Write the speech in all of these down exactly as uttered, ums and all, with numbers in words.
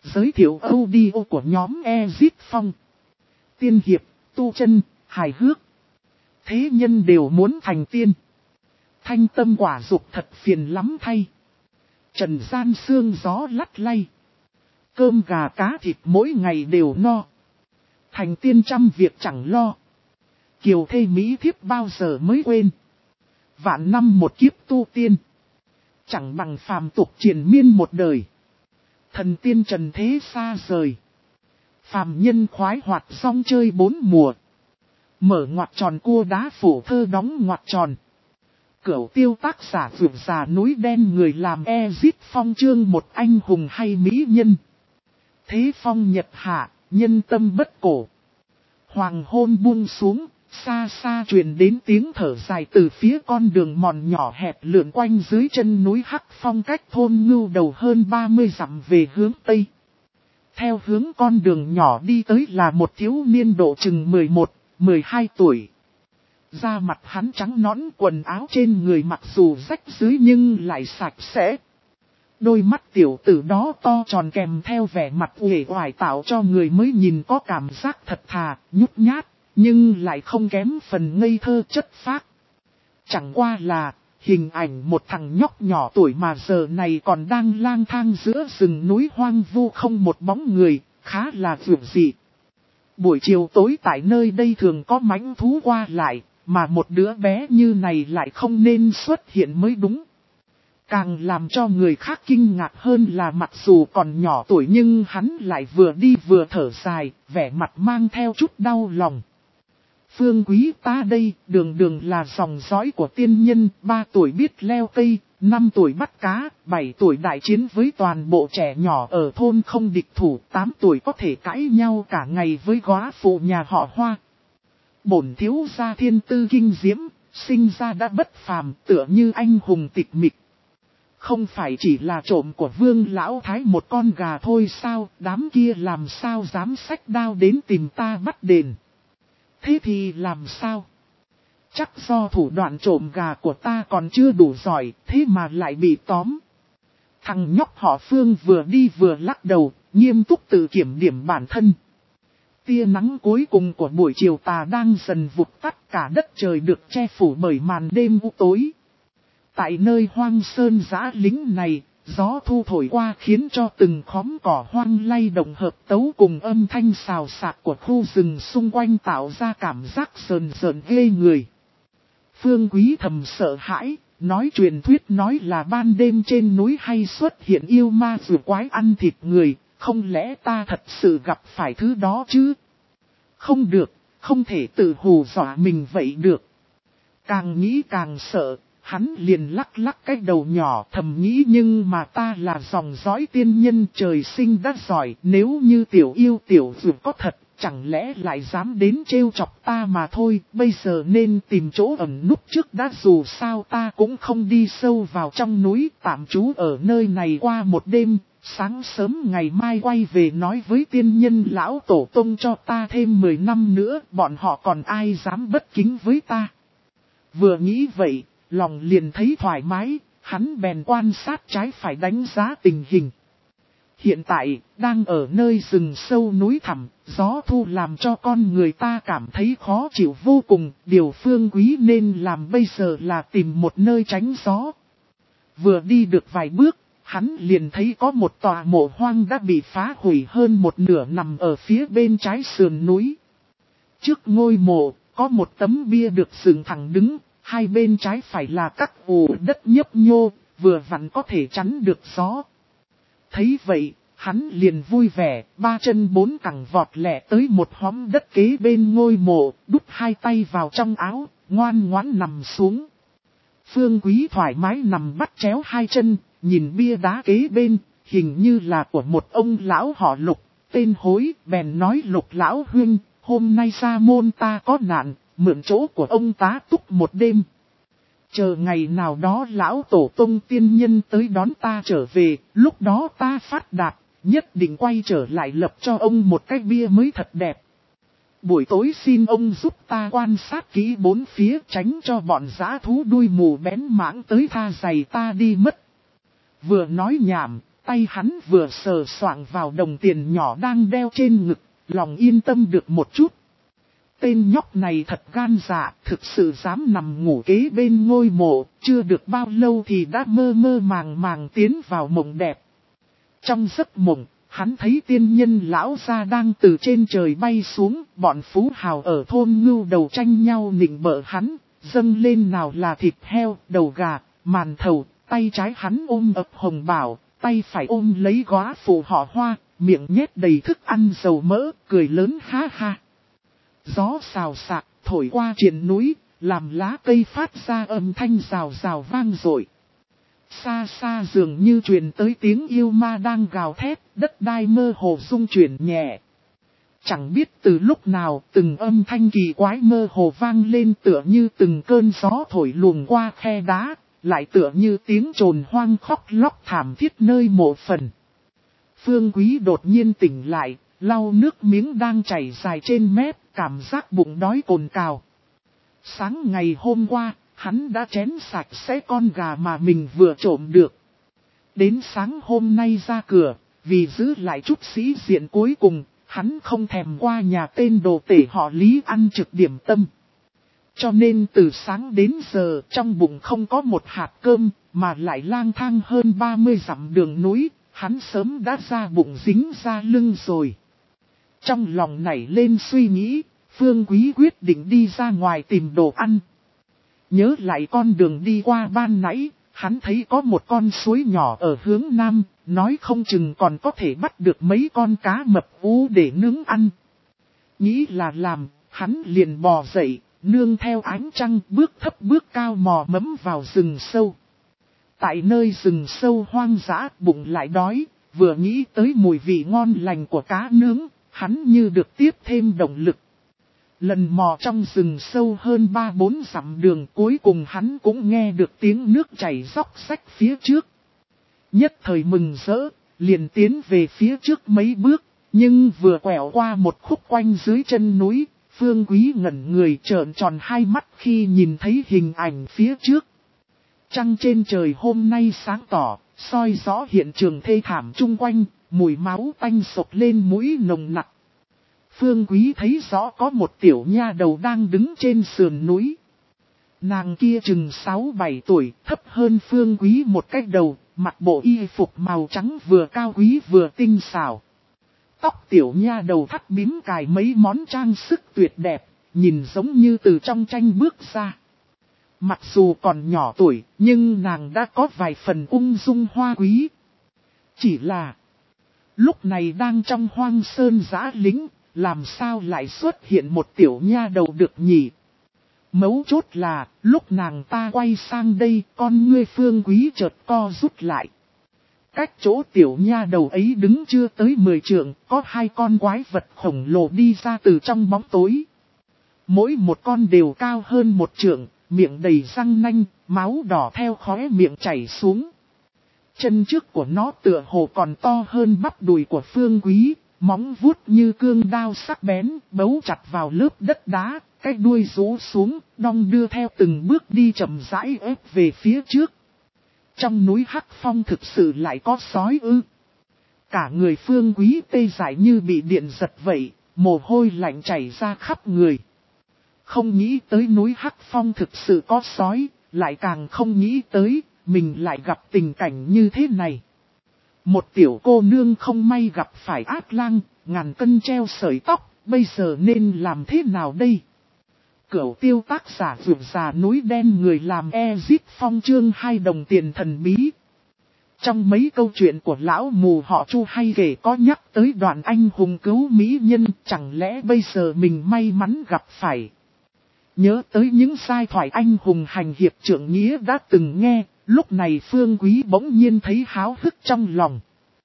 giới thiệu audio của nhóm Exit Phong. Tiên hiệp, tu chân, hài hước. Thế nhân đều muốn thành tiên. Thanh tâm quả dục thật phiền lắm thay. Trần gian sương gió lắt lay. Cơm gà cá thịt mỗi ngày đều no. Thành tiên trăm việc chẳng lo. Kiều thê mỹ thiếp bao giờ mới quên. Vạn năm một kiếp tu tiên. Chẳng bằng phàm tục triền miên một đời. Thần tiên trần thế xa rời. Phàm nhân khoái hoạt song chơi bốn mùa. Mở ngoặc tròn cua đá phổ thơ đóng ngoặc tròn. Cửu tiêu tác giả vượt già núi đen người làm Exit Phong chương một anh hùng hay mỹ nhân. Thế phong nhật hạ, nhân tâm bất cổ. Hoàng hôn buông xuống, xa xa truyền đến tiếng thở dài từ phía con đường mòn nhỏ hẹp lượn quanh dưới chân núi Hắc Phong cách thôn Ngưu Đầu hơn ba mươi dặm về hướng Tây. Theo hướng con đường nhỏ đi tới là một thiếu niên độ chừng mười một, mười hai tuổi. Da mặt hắn trắng nõn, quần áo trên người mặc dù rách rưới nhưng lại sạch sẽ. Đôi mắt tiểu tử đó to tròn kèm theo vẻ mặt uể oải tạo cho người mới nhìn có cảm giác thật thà, nhút nhát, nhưng lại không kém phần ngây thơ chất phác. Chẳng qua là hình ảnh một thằng nhóc nhỏ tuổi mà giờ này còn đang lang thang giữa rừng núi hoang vu không một bóng người, khá là dường dị. Buổi chiều tối tại nơi đây thường có mãnh thú qua lại, mà một đứa bé như này lại không nên xuất hiện mới đúng. Càng làm cho người khác kinh ngạc hơn là mặc dù còn nhỏ tuổi nhưng hắn lại vừa đi vừa thở dài, vẻ mặt mang theo chút đau lòng. Phương quý ta đây, đường đường là dòng dõi của tiên nhân, ba tuổi biết leo cây, năm tuổi bắt cá, bảy tuổi đại chiến với toàn bộ trẻ nhỏ ở thôn không địch thủ, tám tuổi có thể cãi nhau cả ngày với góa phụ nhà họ Hoa. Bổn thiếu gia thiên tư kinh diễm, sinh ra đã bất phàm, tựa như anh hùng tịch mịch. Không phải chỉ là trộm của Vương Lão Thái một con gà thôi sao, đám kia làm sao dám xách đao đến tìm ta bắt đền. Thế thì làm sao? Chắc do thủ đoạn trộm gà của ta còn chưa đủ giỏi, thế mà lại bị tóm. Thằng nhóc họ Phương vừa đi vừa lắc đầu, nghiêm túc tự kiểm điểm bản thân. Tia nắng cuối cùng của buổi chiều tà đang dần vụt tắt, cả đất trời được che phủ bởi màn đêm u tối. Tại nơi hoang sơn giã lính này, gió thu thổi qua khiến cho từng khóm cỏ hoang lay động hợp tấu cùng âm thanh xào xạc của khu rừng xung quanh tạo ra cảm giác sờn sờn ghê người. Phương Quý thầm sợ hãi, nói truyền thuyết nói là ban đêm trên núi hay xuất hiện yêu ma rùa quái ăn thịt người, không lẽ ta thật sự gặp phải thứ đó chứ? Không được, không thể tự hù dọa mình vậy được. Càng nghĩ càng sợ. Hắn liền lắc lắc cái đầu nhỏ thầm nghĩ nhưng mà ta là dòng dõi tiên nhân trời sinh đã giỏi. Nếu như tiểu yêu tiểu dược có thật, chẳng lẽ lại dám đến trêu chọc ta mà thôi. Bây giờ nên tìm chỗ ẩn núp trước đã, dù sao ta cũng không đi sâu vào trong núi, tạm trú ở nơi này qua một đêm. Sáng sớm ngày mai quay về nói với tiên nhân lão tổ tông cho ta thêm mười năm nữa, bọn họ còn ai dám bất kính với ta. Vừa nghĩ vậy, lòng liền thấy thoải mái, hắn bèn quan sát trái phải đánh giá tình hình. Hiện tại, đang ở nơi rừng sâu núi thẳm, gió thu làm cho con người ta cảm thấy khó chịu vô cùng. Điều Phương Quý nên làm bây giờ là tìm một nơi tránh gió. Vừa đi được vài bước, hắn liền thấy có một tòa mộ hoang đã bị phá hủy hơn một nửa nằm ở phía bên trái sườn núi. Trước ngôi mộ, có một tấm bia được dựng thẳng đứng. Hai bên trái phải là các ổ đất nhấp nhô, vừa vặn có thể chắn được gió. Thấy vậy, hắn liền vui vẻ, ba chân bốn cẳng vọt lẹ tới một hõm đất kế bên ngôi mộ, đút hai tay vào trong áo, ngoan ngoãn nằm xuống. Phương Quý thoải mái nằm bắt chéo hai chân, nhìn bia đá kế bên, hình như là của một ông lão họ Lục, tên Hối, bèn nói Lục lão huynh, hôm nay ra môn ta có nạn. Mượn chỗ của ông tá túc một đêm. Chờ ngày nào đó lão tổ tông tiên nhân tới đón ta trở về, lúc đó ta phát đạt, nhất định quay trở lại lập cho ông một cái bia mới thật đẹp. Buổi tối xin ông giúp ta quan sát kỹ bốn phía, tránh cho bọn dã thú đuôi mù bén mãng tới tha giày ta đi mất. Vừa nói nhảm, Tay hắn vừa sờ soạng vào đồng tiền nhỏ đang đeo trên ngực, lòng yên tâm được một chút. Tên nhóc này thật gan dạ, thực sự dám nằm ngủ kế bên ngôi mộ, chưa được bao lâu thì đã mơ mơ màng màng tiến vào mộng đẹp. Trong giấc mộng, hắn thấy tiên nhân lão gia đang từ trên trời bay xuống, bọn phú hào ở thôn ngưu đầu tranh nhau nịnh bợ hắn, dâng lên nào là thịt heo, đầu gà, màn thầu, tay trái hắn ôm ập hồng bảo, tay phải ôm lấy góa phụ họ Hoa, miệng nhét đầy thức ăn dầu mỡ, cười lớn ha ha. Gió xào xạc, thổi qua triền núi, làm lá cây phát ra âm thanh rào rào vang dội. Xa xa dường như truyền tới tiếng yêu ma đang gào thét, đất đai mơ hồ rung chuyển nhẹ. Chẳng biết từ lúc nào từng âm thanh kỳ quái mơ hồ vang lên tựa như từng cơn gió thổi luồng qua khe đá, lại tựa như tiếng trồn hoang khóc lóc thảm thiết nơi mộ phần. Phương Quý đột nhiên tỉnh lại, lau nước miếng đang chảy dài trên mép, cảm giác bụng đói cồn cào. Sáng ngày hôm qua, hắn đã chén sạch sẽ con gà mà mình vừa trộm được. Đến sáng hôm nay ra cửa, vì giữ lại chút sĩ diện cuối cùng, hắn không thèm qua nhà tên đồ tể họ Lý ăn trực điểm tâm. Cho nên từ sáng đến giờ trong bụng không có một hạt cơm, mà lại lang thang hơn ba mươi dặm đường núi, hắn sớm đã ra bụng dính ra lưng rồi. Trong lòng nảy lên suy nghĩ, Phương Quý quyết định đi ra ngoài tìm đồ ăn. Nhớ lại con đường đi qua ban nãy, hắn thấy có một con suối nhỏ ở hướng nam, nói không chừng còn có thể bắt được mấy con cá mập ú để nướng ăn. Nghĩ là làm, hắn liền bò dậy, nương theo ánh trăng bước thấp bước cao mò mẫm vào rừng sâu. Tại nơi rừng sâu hoang dã bụng lại đói, vừa nghĩ tới mùi vị ngon lành của cá nướng, hắn như được tiếp thêm động lực. Lần mò trong rừng sâu hơn ba bốn dặm đường cuối cùng hắn cũng nghe được tiếng nước chảy róc rách phía trước. Nhất thời mừng rỡ, liền tiến về phía trước mấy bước, nhưng vừa quẹo qua một khúc quanh dưới chân núi, Phương Quý ngẩn người trợn tròn hai mắt khi nhìn thấy hình ảnh phía trước. Trăng trên trời hôm nay sáng tỏ, soi rõ hiện trường thê thảm chung quanh, mùi máu tanh sộc lên mũi nồng nặc. Phương Quý thấy rõ có một tiểu nha đầu đang đứng trên sườn núi. Nàng kia chừng sáu bảy tuổi, thấp hơn Phương Quý một cách đầu, mặc bộ y phục màu trắng vừa cao quý vừa tinh xảo. Tóc tiểu nha đầu thắt bím cài mấy món trang sức tuyệt đẹp, nhìn giống như từ trong tranh bước ra. Mặc dù còn nhỏ tuổi, nhưng nàng đã có vài phần ung dung hoa quý. Chỉ là, lúc này đang trong hoang sơn giã lính, làm sao lại xuất hiện một tiểu nha đầu được nhỉ? Mấu chốt là, lúc nàng ta quay sang đây, con ngươi Phương Quý chợt co rút lại. Cách chỗ tiểu nha đầu ấy đứng chưa tới mười trượng, có hai con quái vật khổng lồ đi ra từ trong bóng tối. Mỗi một con đều cao hơn một trượng, miệng đầy răng nanh, máu đỏ theo khóe miệng chảy xuống. Chân trước của nó tựa hồ còn to hơn bắp đùi của Phương Quý, móng vuốt như cương đao sắc bén, bấu chặt vào lớp đất đá, cái đuôi rũ xuống, đong đưa theo từng bước đi chậm rãi ép về phía trước. Trong núi Hắc Phong thực sự lại có sói ư. Cả người Phương Quý tê dại như bị điện giật vậy, mồ hôi lạnh chảy ra khắp người. Không nghĩ tới núi Hắc Phong thực sự có sói, lại càng không nghĩ tới, mình lại gặp tình cảnh như thế này. Một tiểu cô nương không may gặp phải ác lang, ngàn cân treo sợi tóc, bây giờ nên làm thế nào đây? Cửu tiêu tác giả vượt già núi đen người làm Ezit Phong chương hai đồng tiền thần bí. Trong mấy câu chuyện của lão mù họ Chu hay kể có nhắc tới đoạn anh hùng cứu mỹ nhân, chẳng lẽ bây giờ mình may mắn gặp phải. Nhớ tới những giai thoại anh hùng hành hiệp trượng nghĩa đã từng nghe, lúc này Phương Quý bỗng nhiên thấy háo hức trong lòng.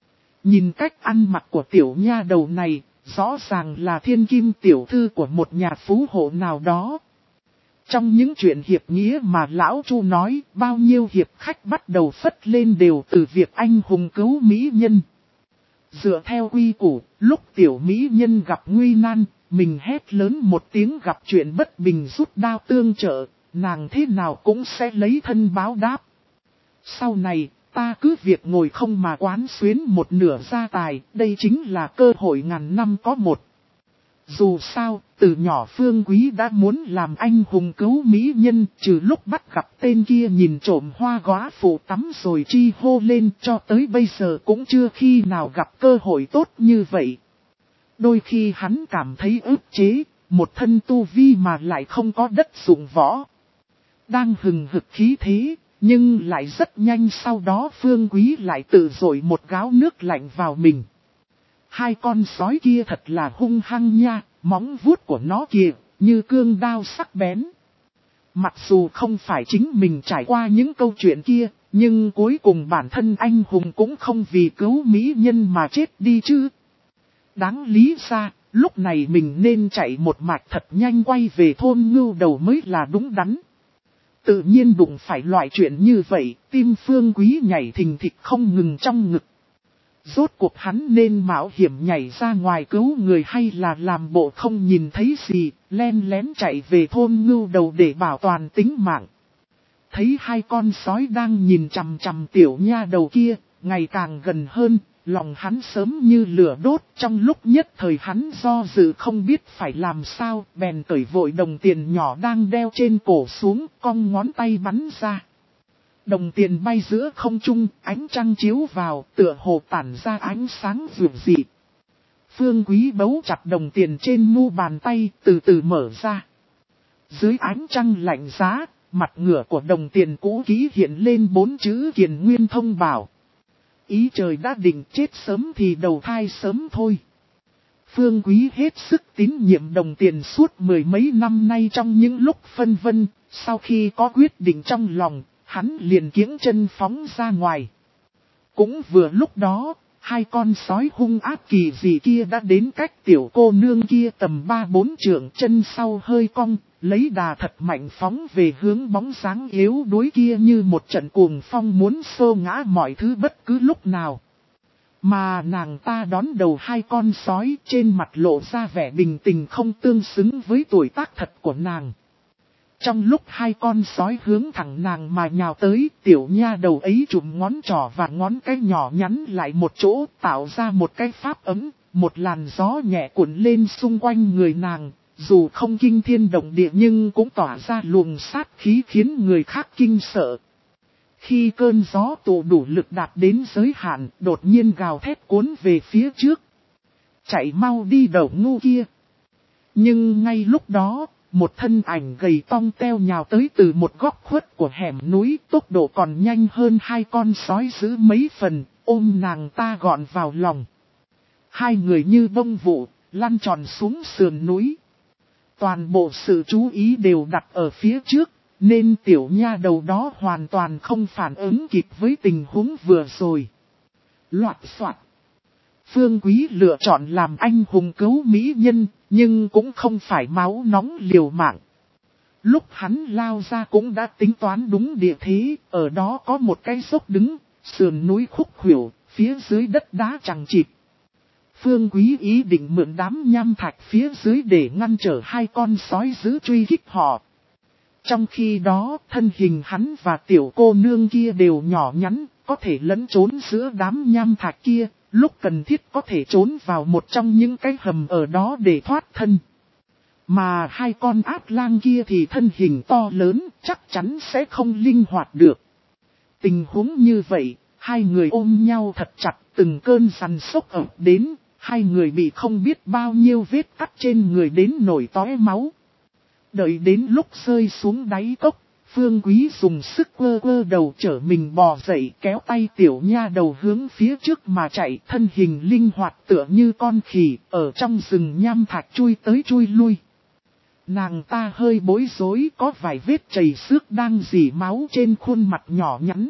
Nhìn cách ăn mặc của tiểu nha đầu này, rõ ràng là thiên kim tiểu thư của một nhà phú hộ nào đó. Trong những chuyện hiệp nghĩa mà lão Chu nói, bao nhiêu hiệp khách bắt đầu phất lên đều từ việc anh hùng cứu mỹ nhân. Dựa theo quy củ, lúc tiểu mỹ nhân gặp nguy nan, mình hét lớn một tiếng gặp chuyện bất bình rút đao tương trợ, nàng thế nào cũng sẽ lấy thân báo đáp. Sau này, ta cứ việc ngồi không mà quán xuyến một nửa gia tài, đây chính là cơ hội ngàn năm có một. Dù sao, từ nhỏ Phương Quý đã muốn làm anh hùng cứu mỹ nhân, trừ lúc bắt gặp tên kia nhìn trộm hoa góa phụ tắm rồi chi hô lên, cho tới bây giờ cũng chưa khi nào gặp cơ hội tốt như vậy. Đôi khi hắn cảm thấy ức chế, một thân tu vi mà lại không có đất dụng võ. Đang hừng hực khí thế, nhưng lại rất nhanh sau đó Phương Quý lại tự dội một gáo nước lạnh vào mình. Hai con sói kia thật là hung hăng nha, móng vuốt của nó kìa, như cương đao sắc bén. Mặc dù không phải chính mình trải qua những câu chuyện kia, nhưng cuối cùng bản thân anh hùng cũng không vì cứu mỹ nhân mà chết đi chứ. Đáng lý ra, lúc này mình nên chạy một mạch thật nhanh quay về thôn Ngưu Đầu mới là đúng đắn. Tự nhiên đụng phải loại chuyện như vậy, tim Phương Quý nhảy thình thịch không ngừng trong ngực. Rốt cuộc hắn nên mạo hiểm nhảy ra ngoài cứu người hay là làm bộ không nhìn thấy gì, len lén chạy về thôn Ngưu Đầu để bảo toàn tính mạng. Thấy hai con sói đang nhìn chằm chằm tiểu nha đầu kia, ngày càng gần hơn, lòng hắn sớm như lửa đốt. Trong lúc nhất thời hắn do dự không biết phải làm sao, bèn cởi vội đồng tiền nhỏ đang đeo trên cổ xuống, cong ngón tay bắn ra. Đồng tiền bay giữa không trung, ánh trăng chiếu vào, tựa hồ tản ra ánh sáng vượng dị. Phương Quý bấu chặt đồng tiền trên mu bàn tay, từ từ mở ra. Dưới ánh trăng lạnh giá, mặt ngửa của đồng tiền cũ kỹ hiện lên bốn chữ Kiền Nguyên Thông Bảo. Ý trời đã định, chết sớm thì đầu thai sớm thôi. Phương Quý hết sức tín nhiệm đồng tiền suốt mười mấy năm nay. Trong những lúc phân vân, sau khi có quyết định trong lòng, hắn liền kiễng chân phóng ra ngoài. Cũng vừa lúc đó, hai con sói hung ác kỳ dị kia đã đến cách tiểu cô nương kia tầm ba bốn trượng, chân sau hơi cong, lấy đà thật mạnh phóng về hướng bóng dáng yếu đuối kia như một trận cuồng phong muốn xô ngã mọi thứ bất cứ lúc nào. Mà nàng ta đón đầu hai con sói, trên mặt lộ ra vẻ bình tĩnh không tương xứng với tuổi tác thật của nàng. Trong lúc hai con sói hướng thẳng nàng mà nhào tới, tiểu nha đầu ấy chụm ngón trỏ và ngón cái nhỏ nhắn lại một chỗ, tạo ra một cái pháp ấm, một làn gió nhẹ cuộn lên xung quanh người nàng, dù không kinh thiên động địa nhưng cũng tỏa ra luồng sát khí khiến người khác kinh sợ. Khi cơn gió tụ đủ lực đạt đến giới hạn, đột nhiên gào thét cuốn về phía trước. Chạy mau đi đầu ngu kia. Nhưng ngay lúc đó, một thân ảnh gầy tong teo nhào tới từ một góc khuất của hẻm núi, tốc độ còn nhanh hơn hai con sói dữ mấy phần, ôm nàng ta gọn vào lòng. Hai người như bông vụ, lăn tròn xuống sườn núi. Toàn bộ sự chú ý đều đặt ở phía trước, nên tiểu nha đầu đó hoàn toàn không phản ứng kịp với tình huống vừa rồi. Loạt soạt. Phương Quý lựa chọn làm anh hùng cứu mỹ nhân, nhưng cũng không phải máu nóng liều mạng. Lúc hắn lao ra cũng đã tính toán đúng địa thế, ở đó có một cái dốc đứng, sườn núi khúc khuỷu, phía dưới đất đá chằng chịt. Phương Quý ý định mượn đám nham thạch phía dưới để ngăn trở hai con sói dữ truy kích họ. Trong khi đó, thân hình hắn và tiểu cô nương kia đều nhỏ nhắn, có thể lẫn trốn giữa đám nham thạch kia, lúc cần thiết có thể trốn vào một trong những cái hầm ở đó để thoát thân. Mà hai con ác lang kia thì thân hình to lớn, chắc chắn sẽ không linh hoạt được. Tình huống như vậy, hai người ôm nhau thật chặt, từng cơn sằn sốc ập đến, hai người bị không biết bao nhiêu vết cắt trên người đến nổi tóe máu. Đợi đến lúc rơi xuống đáy cốc, Phương Quý dùng sức quơ quơ đầu trở mình bò dậy, kéo tay tiểu nha đầu hướng phía trước mà chạy, thân hình linh hoạt tựa như con khỉ, ở trong rừng nham thạch chui tới chui lui. Nàng ta hơi bối rối, có vài vết chảy xước đang rỉ máu trên khuôn mặt nhỏ nhắn.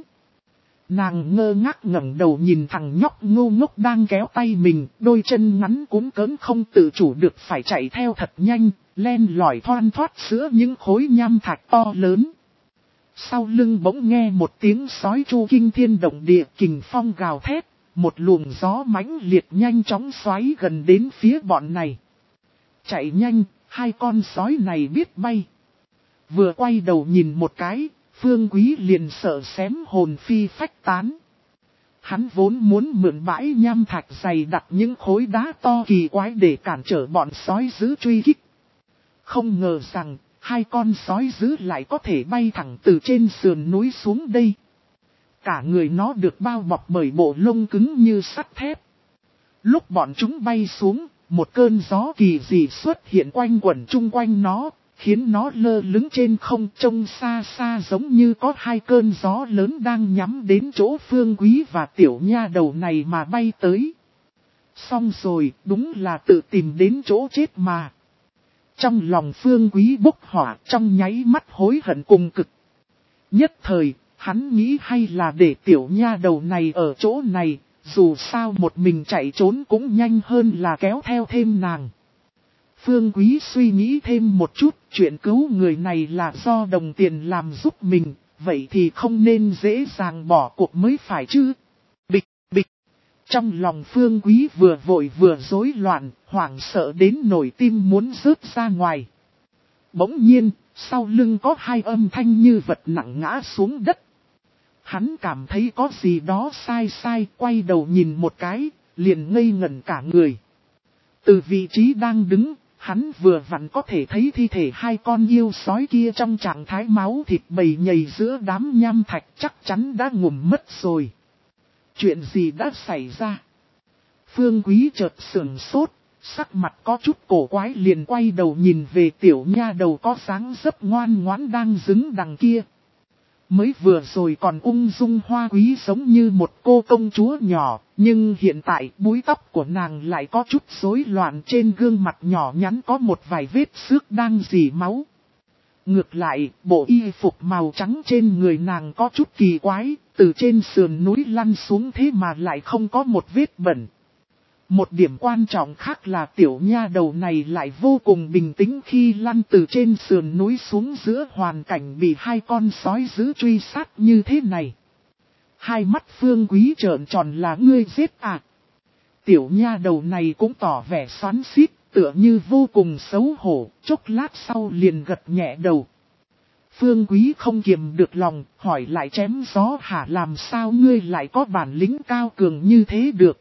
Nàng ngơ ngác ngẩng đầu nhìn thằng nhóc ngu ngốc đang kéo tay mình, đôi chân ngắn cúm cỡn không tự chủ được phải chạy theo thật nhanh, len lỏi thoăn thoát giữa những khối nham thạch to lớn. Sau lưng bỗng nghe một tiếng sói chu kinh thiên động địa, kình phong gào thét, một luồng gió mãnh liệt nhanh chóng xoáy gần đến phía bọn này. Chạy nhanh, hai con sói này biết bay. Vừa quay đầu nhìn một cái, Phương Quý liền sợ xém hồn phi phách tán. Hắn vốn muốn mượn bãi nham thạch dày đặt những khối đá to kỳ quái để cản trở bọn sói dữ truy kích. Không ngờ rằng, hai con sói dữ lại có thể bay thẳng từ trên sườn núi xuống đây. Cả người nó được bao bọc bởi bộ lông cứng như sắt thép. Lúc bọn chúng bay xuống, một cơn gió kỳ dị xuất hiện quanh quẩn chung quanh nó, khiến nó lơ lửng trên không, trông xa xa giống như có hai cơn gió lớn đang nhắm đến chỗ Phương Quý và tiểu nha đầu này mà bay tới. Xong rồi, đúng là tự tìm đến chỗ chết mà. Trong lòng Phương Quý bốc hỏa, trong nháy mắt hối hận cùng cực. Nhất thời, hắn nghĩ hay là để tiểu nha đầu này ở chỗ này, dù sao một mình chạy trốn cũng nhanh hơn là kéo theo thêm nàng. Phương Quý suy nghĩ thêm một chút, chuyện cứu người này là do đồng tiền làm giúp mình, vậy thì không nên dễ dàng bỏ cuộc mới phải chứ. Bịch, bịch. Trong lòng Phương Quý vừa vội vừa rối loạn, hoảng sợ đến nổi tim muốn rớt ra ngoài. Bỗng nhiên, sau lưng có hai âm thanh như vật nặng ngã xuống đất. Hắn cảm thấy có gì đó sai sai, quay đầu nhìn một cái, liền ngây ngẩn cả người. Từ vị trí đang đứng, hắn vừa vặn có thể thấy thi thể hai con yêu sói kia trong trạng thái máu thịt bầy nhầy giữa đám nham thạch, chắc chắn đã ngủm mất rồi. Chuyện gì đã xảy ra? Phương Quý chợt sửng sốt, sắc mặt có chút cổ quái, liền quay đầu nhìn về tiểu nha đầu có dáng dấp ngoan ngoãn đang đứng đằng kia. Mới vừa rồi còn ung dung hoa quý giống như một cô công chúa nhỏ, nhưng hiện tại búi tóc của nàng lại có chút rối loạn, trên gương mặt nhỏ nhắn có một vài vết xước đang rỉ máu. Ngược lại, bộ y phục màu trắng trên người nàng có chút kỳ quái, từ trên sườn núi lăn xuống thế mà lại không có một vết bẩn. Một điểm quan trọng khác là tiểu nha đầu này lại vô cùng bình tĩnh khi lăn từ trên sườn núi xuống giữa hoàn cảnh bị hai con sói dữ truy sát như thế này. Hai mắt Phương Quý trợn tròn, là ngươi giết à? Tiểu nha đầu này cũng tỏ vẻ xoắn xít, tựa như vô cùng xấu hổ, chốc lát sau liền gật nhẹ đầu. Phương Quý không kiềm được lòng, hỏi lại chém gió hả, làm sao ngươi lại có bản lĩnh cao cường như thế được?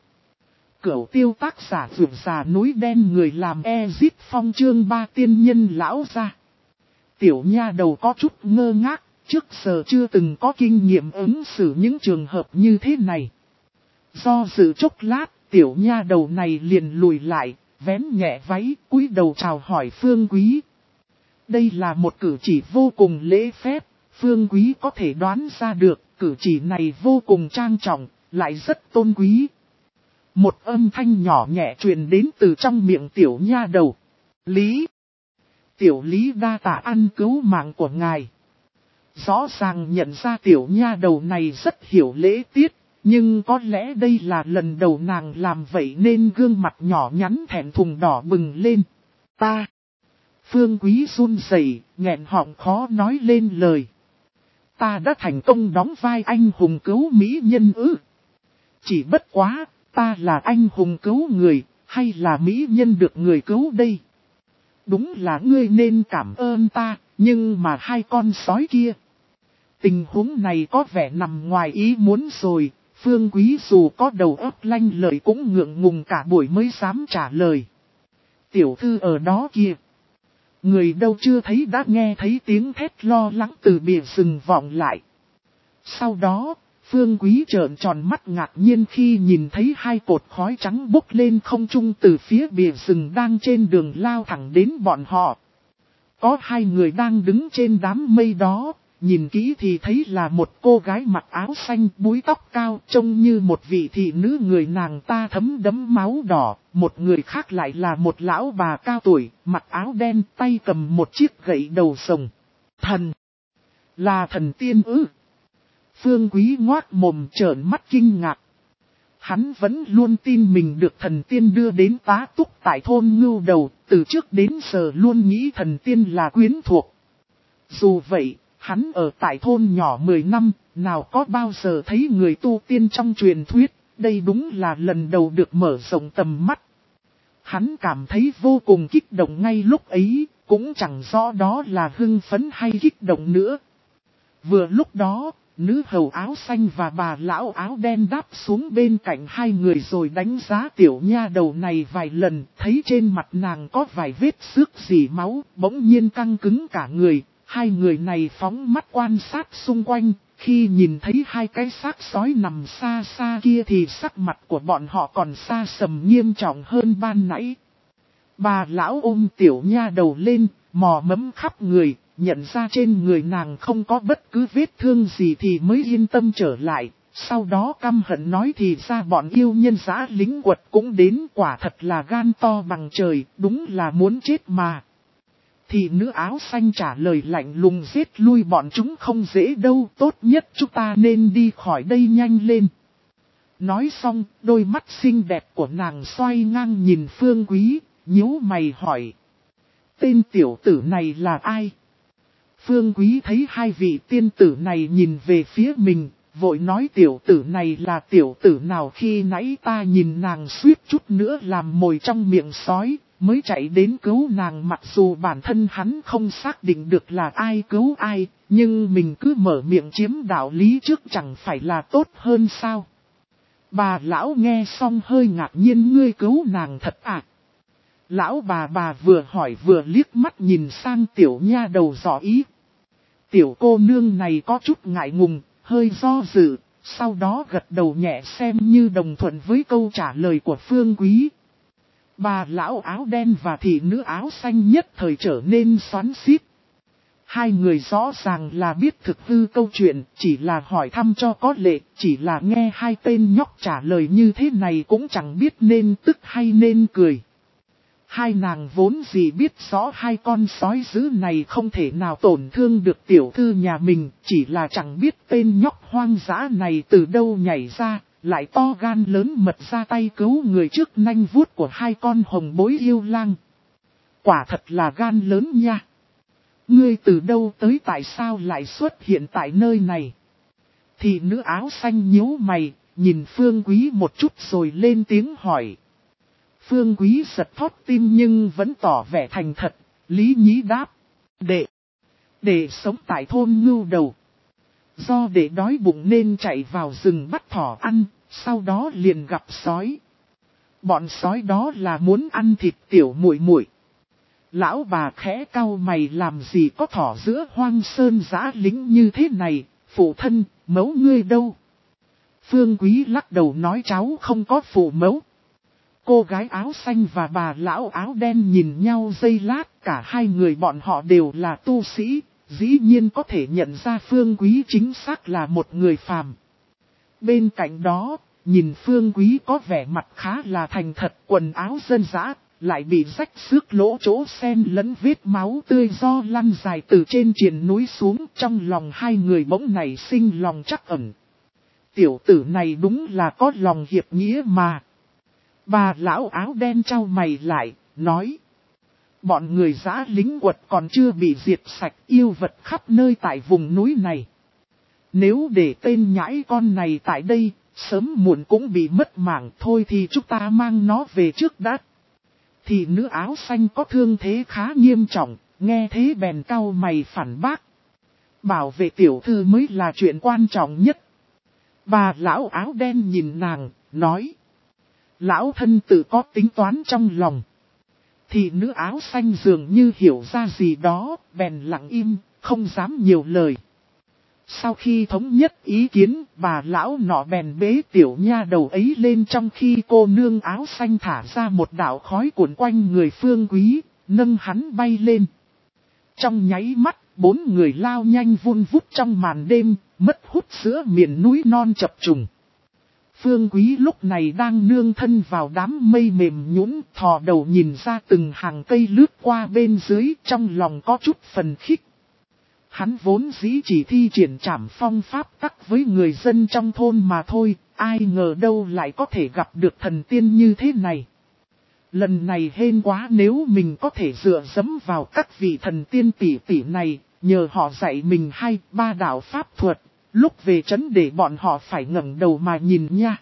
Cửu tiêu tác giả vượt già núi đen, người làm Ezit Phong, chương ba tiên nhân lão ra. Tiểu nha đầu có chút ngơ ngác, trước giờ chưa từng có kinh nghiệm ứng xử những trường hợp như thế này. Do dự chốc lát, tiểu nha đầu này liền lùi lại, vén nhẹ váy, cúi đầu chào hỏi Phương Quý. Đây là một cử chỉ vô cùng lễ phép, Phương Quý có thể đoán ra được, cử chỉ này vô cùng trang trọng, lại rất tôn quý. Một âm thanh nhỏ nhẹ truyền đến từ trong miệng tiểu nha đầu. Lý! Tiểu Lý đa tạ ăn cứu mạng của ngài. Rõ ràng nhận ra tiểu nha đầu này rất hiểu lễ tiết, nhưng có lẽ đây là lần đầu nàng làm vậy nên gương mặt nhỏ nhắn thẹn thùng đỏ bừng lên. Ta! Phương Quý run rẩy, nghẹn họng khó nói lên lời. Ta đã thành công đóng vai anh hùng cứu mỹ nhân ư? Chỉ bất quá, ta là anh hùng cứu người, hay là mỹ nhân được người cứu đây? Đúng là ngươi nên cảm ơn ta, nhưng mà hai con sói kia. Tình huống này có vẻ nằm ngoài ý muốn rồi, Phương Quý dù có đầu óc lanh lợi cũng ngượng ngùng cả buổi mới dám trả lời. Tiểu thư ở đó kìa. Người đâu chưa thấy đã nghe thấy tiếng thét lo lắng từ bìa rừng vọng lại. Sau đó, Phương Quý trợn tròn mắt ngạc nhiên khi nhìn thấy hai cột khói trắng bốc lên không trung từ phía bìa rừng đang trên đường lao thẳng đến bọn họ. Có hai người đang đứng trên đám mây đó, nhìn kỹ thì thấy là một cô gái mặc áo xanh búi tóc cao trông như một vị thị nữ, người nàng ta thấm đẫm máu đỏ, một người khác lại là một lão bà cao tuổi, mặc áo đen, tay cầm một chiếc gậy đầu sồng. Thần! Là thần tiên ư? Phương Quý ngoác mồm trợn mắt kinh ngạc. Hắn vẫn luôn tin mình được thần tiên đưa đến tá túc tại thôn Ngưu Đầu, từ trước đến giờ luôn nghĩ thần tiên là quyến thuộc. Dù vậy, hắn ở tại thôn nhỏ mười năm, nào có bao giờ thấy người tu tiên trong truyền thuyết, đây đúng là lần đầu được mở rộng tầm mắt. Hắn cảm thấy vô cùng kích động ngay lúc ấy, cũng chẳng rõ đó là hưng phấn hay kích động nữa. Vừa lúc đó, Nữ hầu áo xanh và bà lão áo đen đáp xuống bên cạnh hai người rồi đánh giá tiểu nha đầu này vài lần, thấy trên mặt nàng có vài vết xước dì máu, bỗng nhiên căng cứng cả người. Hai người này phóng mắt quan sát xung quanh, khi nhìn thấy hai cái xác sói nằm xa xa kia thì sắc mặt của bọn họ còn xa sầm nghiêm trọng hơn ban nãy. Bà lão ôm tiểu nha đầu lên, mò mẫm khắp người, nhận ra trên người nàng không có bất cứ vết thương gì thì mới yên tâm trở lại. Sau đó căm hận nói thì ra bọn yêu nhân dã lính quật cũng đến, quả thật là gan to bằng trời, đúng là muốn chết mà. Thì nữ áo xanh trả lời lạnh lùng, giết lui bọn chúng không dễ đâu, tốt nhất chúng ta nên đi khỏi đây nhanh lên. Nói xong, đôi mắt xinh đẹp của nàng xoay ngang nhìn Phương Quý, nhíu mày hỏi. Tên tiểu tử này là ai? Phương Quý thấy hai vị tiên tử này nhìn về phía mình, vội nói tiểu tử này là tiểu tử nào khi nãy ta nhìn nàng suýt chút nữa làm mồi trong miệng sói, mới chạy đến cứu nàng, mặc dù bản thân hắn không xác định được là ai cứu ai, nhưng mình cứ mở miệng chiếm đạo lý trước chẳng phải là tốt hơn sao? Bà lão nghe xong hơi ngạc nhiên, ngươi cứu nàng thật à? Lão bà bà vừa hỏi vừa liếc mắt nhìn sang tiểu nha đầu dò ý. Tiểu cô nương này có chút ngại ngùng, hơi do dự, sau đó gật đầu nhẹ xem như đồng thuận với câu trả lời của Phương Quý. Bà lão áo đen và thị nữ áo xanh nhất thời trở nên xoắn xít. Hai người rõ ràng là biết thực hư câu chuyện, chỉ là hỏi thăm cho có lệ, chỉ là nghe hai tên nhóc trả lời như thế này cũng chẳng biết nên tức hay nên cười. Hai nàng vốn gì biết rõ hai con sói dữ này không thể nào tổn thương được tiểu thư nhà mình, chỉ là chẳng biết tên nhóc hoang dã này từ đâu nhảy ra, lại to gan lớn mật ra tay cứu người trước nanh vuốt của hai con hồng bối yêu lang. Quả thật là gan lớn nha. Ngươi từ đâu tới, tại sao lại xuất hiện tại nơi này? Thì nữ áo xanh nhíu mày, nhìn Phương Quý một chút rồi lên tiếng hỏi. Phương Quý giật thót tim nhưng vẫn tỏ vẻ thành thật, lý nhí đáp. Đệ, đệ sống tại thôn Ngưu Đầu. Do đệ đói bụng nên chạy vào rừng bắt thỏ ăn, sau đó liền gặp sói. Bọn sói đó là muốn ăn thịt tiểu muội muội. Lão bà khẽ cau mày, làm gì có thỏ giữa hoang sơn dã lính như thế này, phụ thân, mẫu ngươi đâu? Phương Quý lắc đầu nói cháu không có phụ mẫu. Cô gái áo xanh và bà lão áo đen nhìn nhau giây lát, cả hai người bọn họ đều là tu sĩ, dĩ nhiên có thể nhận ra Phương Quý chính xác là một người phàm. Bên cạnh đó, nhìn Phương Quý có vẻ mặt khá là thành thật, quần áo dân dã, lại bị rách xước lỗ chỗ sen lẫn vết máu tươi do lăn dài từ trên triền núi xuống, trong lòng hai người bỗng nảy sinh lòng trắc ẩn. Tiểu tử này đúng là có lòng hiệp nghĩa mà. Bà lão áo đen trao mày lại, nói. Bọn người dã lính quật còn chưa bị diệt sạch, yêu vật khắp nơi tại vùng núi này. Nếu để tên nhãi con này tại đây, sớm muộn cũng bị mất mạng, thôi thì chúng ta mang nó về trước đã. Thì nữ áo xanh có thương thế khá nghiêm trọng, nghe thế bèn cau mày phản bác. Bảo vệ tiểu thư mới là chuyện quan trọng nhất. Bà lão áo đen nhìn nàng, nói. Lão thân tự có tính toán trong lòng. Thì nữ áo xanh dường như hiểu ra gì đó, bèn lặng im, không dám nhiều lời. Sau khi thống nhất ý kiến, bà lão nọ bèn bế tiểu nha đầu ấy lên, trong khi cô nương áo xanh thả ra một đạo khói cuộn quanh người Phương Quý, nâng hắn bay lên. Trong nháy mắt, bốn người lao nhanh vun vút trong màn đêm, mất hút giữa miền núi non chập trùng. Phương Quý lúc này đang nương thân vào đám mây mềm nhũn, thò đầu nhìn ra từng hàng cây lướt qua bên dưới, trong lòng có chút phần khích. Hắn vốn dĩ chỉ thi triển trảm phong pháp tắc với người dân trong thôn mà thôi, ai ngờ đâu lại có thể gặp được thần tiên như thế này. Lần này hên quá, nếu mình có thể dựa dẫm vào các vị thần tiên tỷ tỷ này, nhờ họ dạy mình hai ba đạo pháp thuật, lúc về trấn để bọn họ phải ngẩng đầu mà nhìn nha.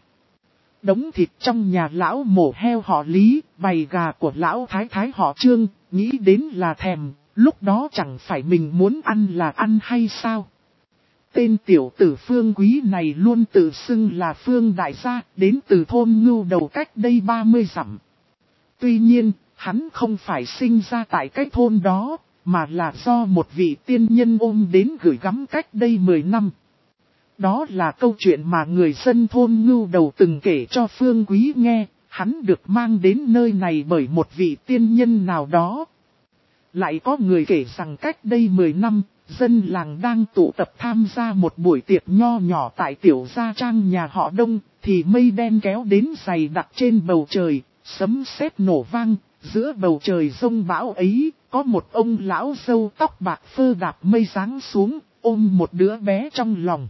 Đống thịt trong nhà lão mổ heo họ Lý, bày gà của lão thái thái họ Trương, nghĩ đến là thèm, lúc đó chẳng phải mình muốn ăn là ăn hay sao? Tên tiểu tử Phương Quý này luôn tự xưng là Phương Đại Gia, đến từ thôn Ngưu Đầu cách đây ba mươi dặm. Tuy nhiên, hắn không phải sinh ra tại cái thôn đó, mà là do một vị tiên nhân ôm đến gửi gắm cách đây mười năm. Đó là câu chuyện mà người dân thôn Ngưu Đầu từng kể cho Phương Quý nghe, hắn được mang đến nơi này bởi một vị tiên nhân nào đó. Lại có người kể rằng cách đây mười năm, dân làng đang tụ tập tham gia một buổi tiệc nho nhỏ tại tiểu gia trang nhà họ Đông, thì mây đen kéo đến dày đặc trên bầu trời, sấm sét nổ vang, giữa bầu trời giông bão ấy, có một ông lão râu tóc bạc phơ đạp mây giáng xuống, ôm một đứa bé trong lòng.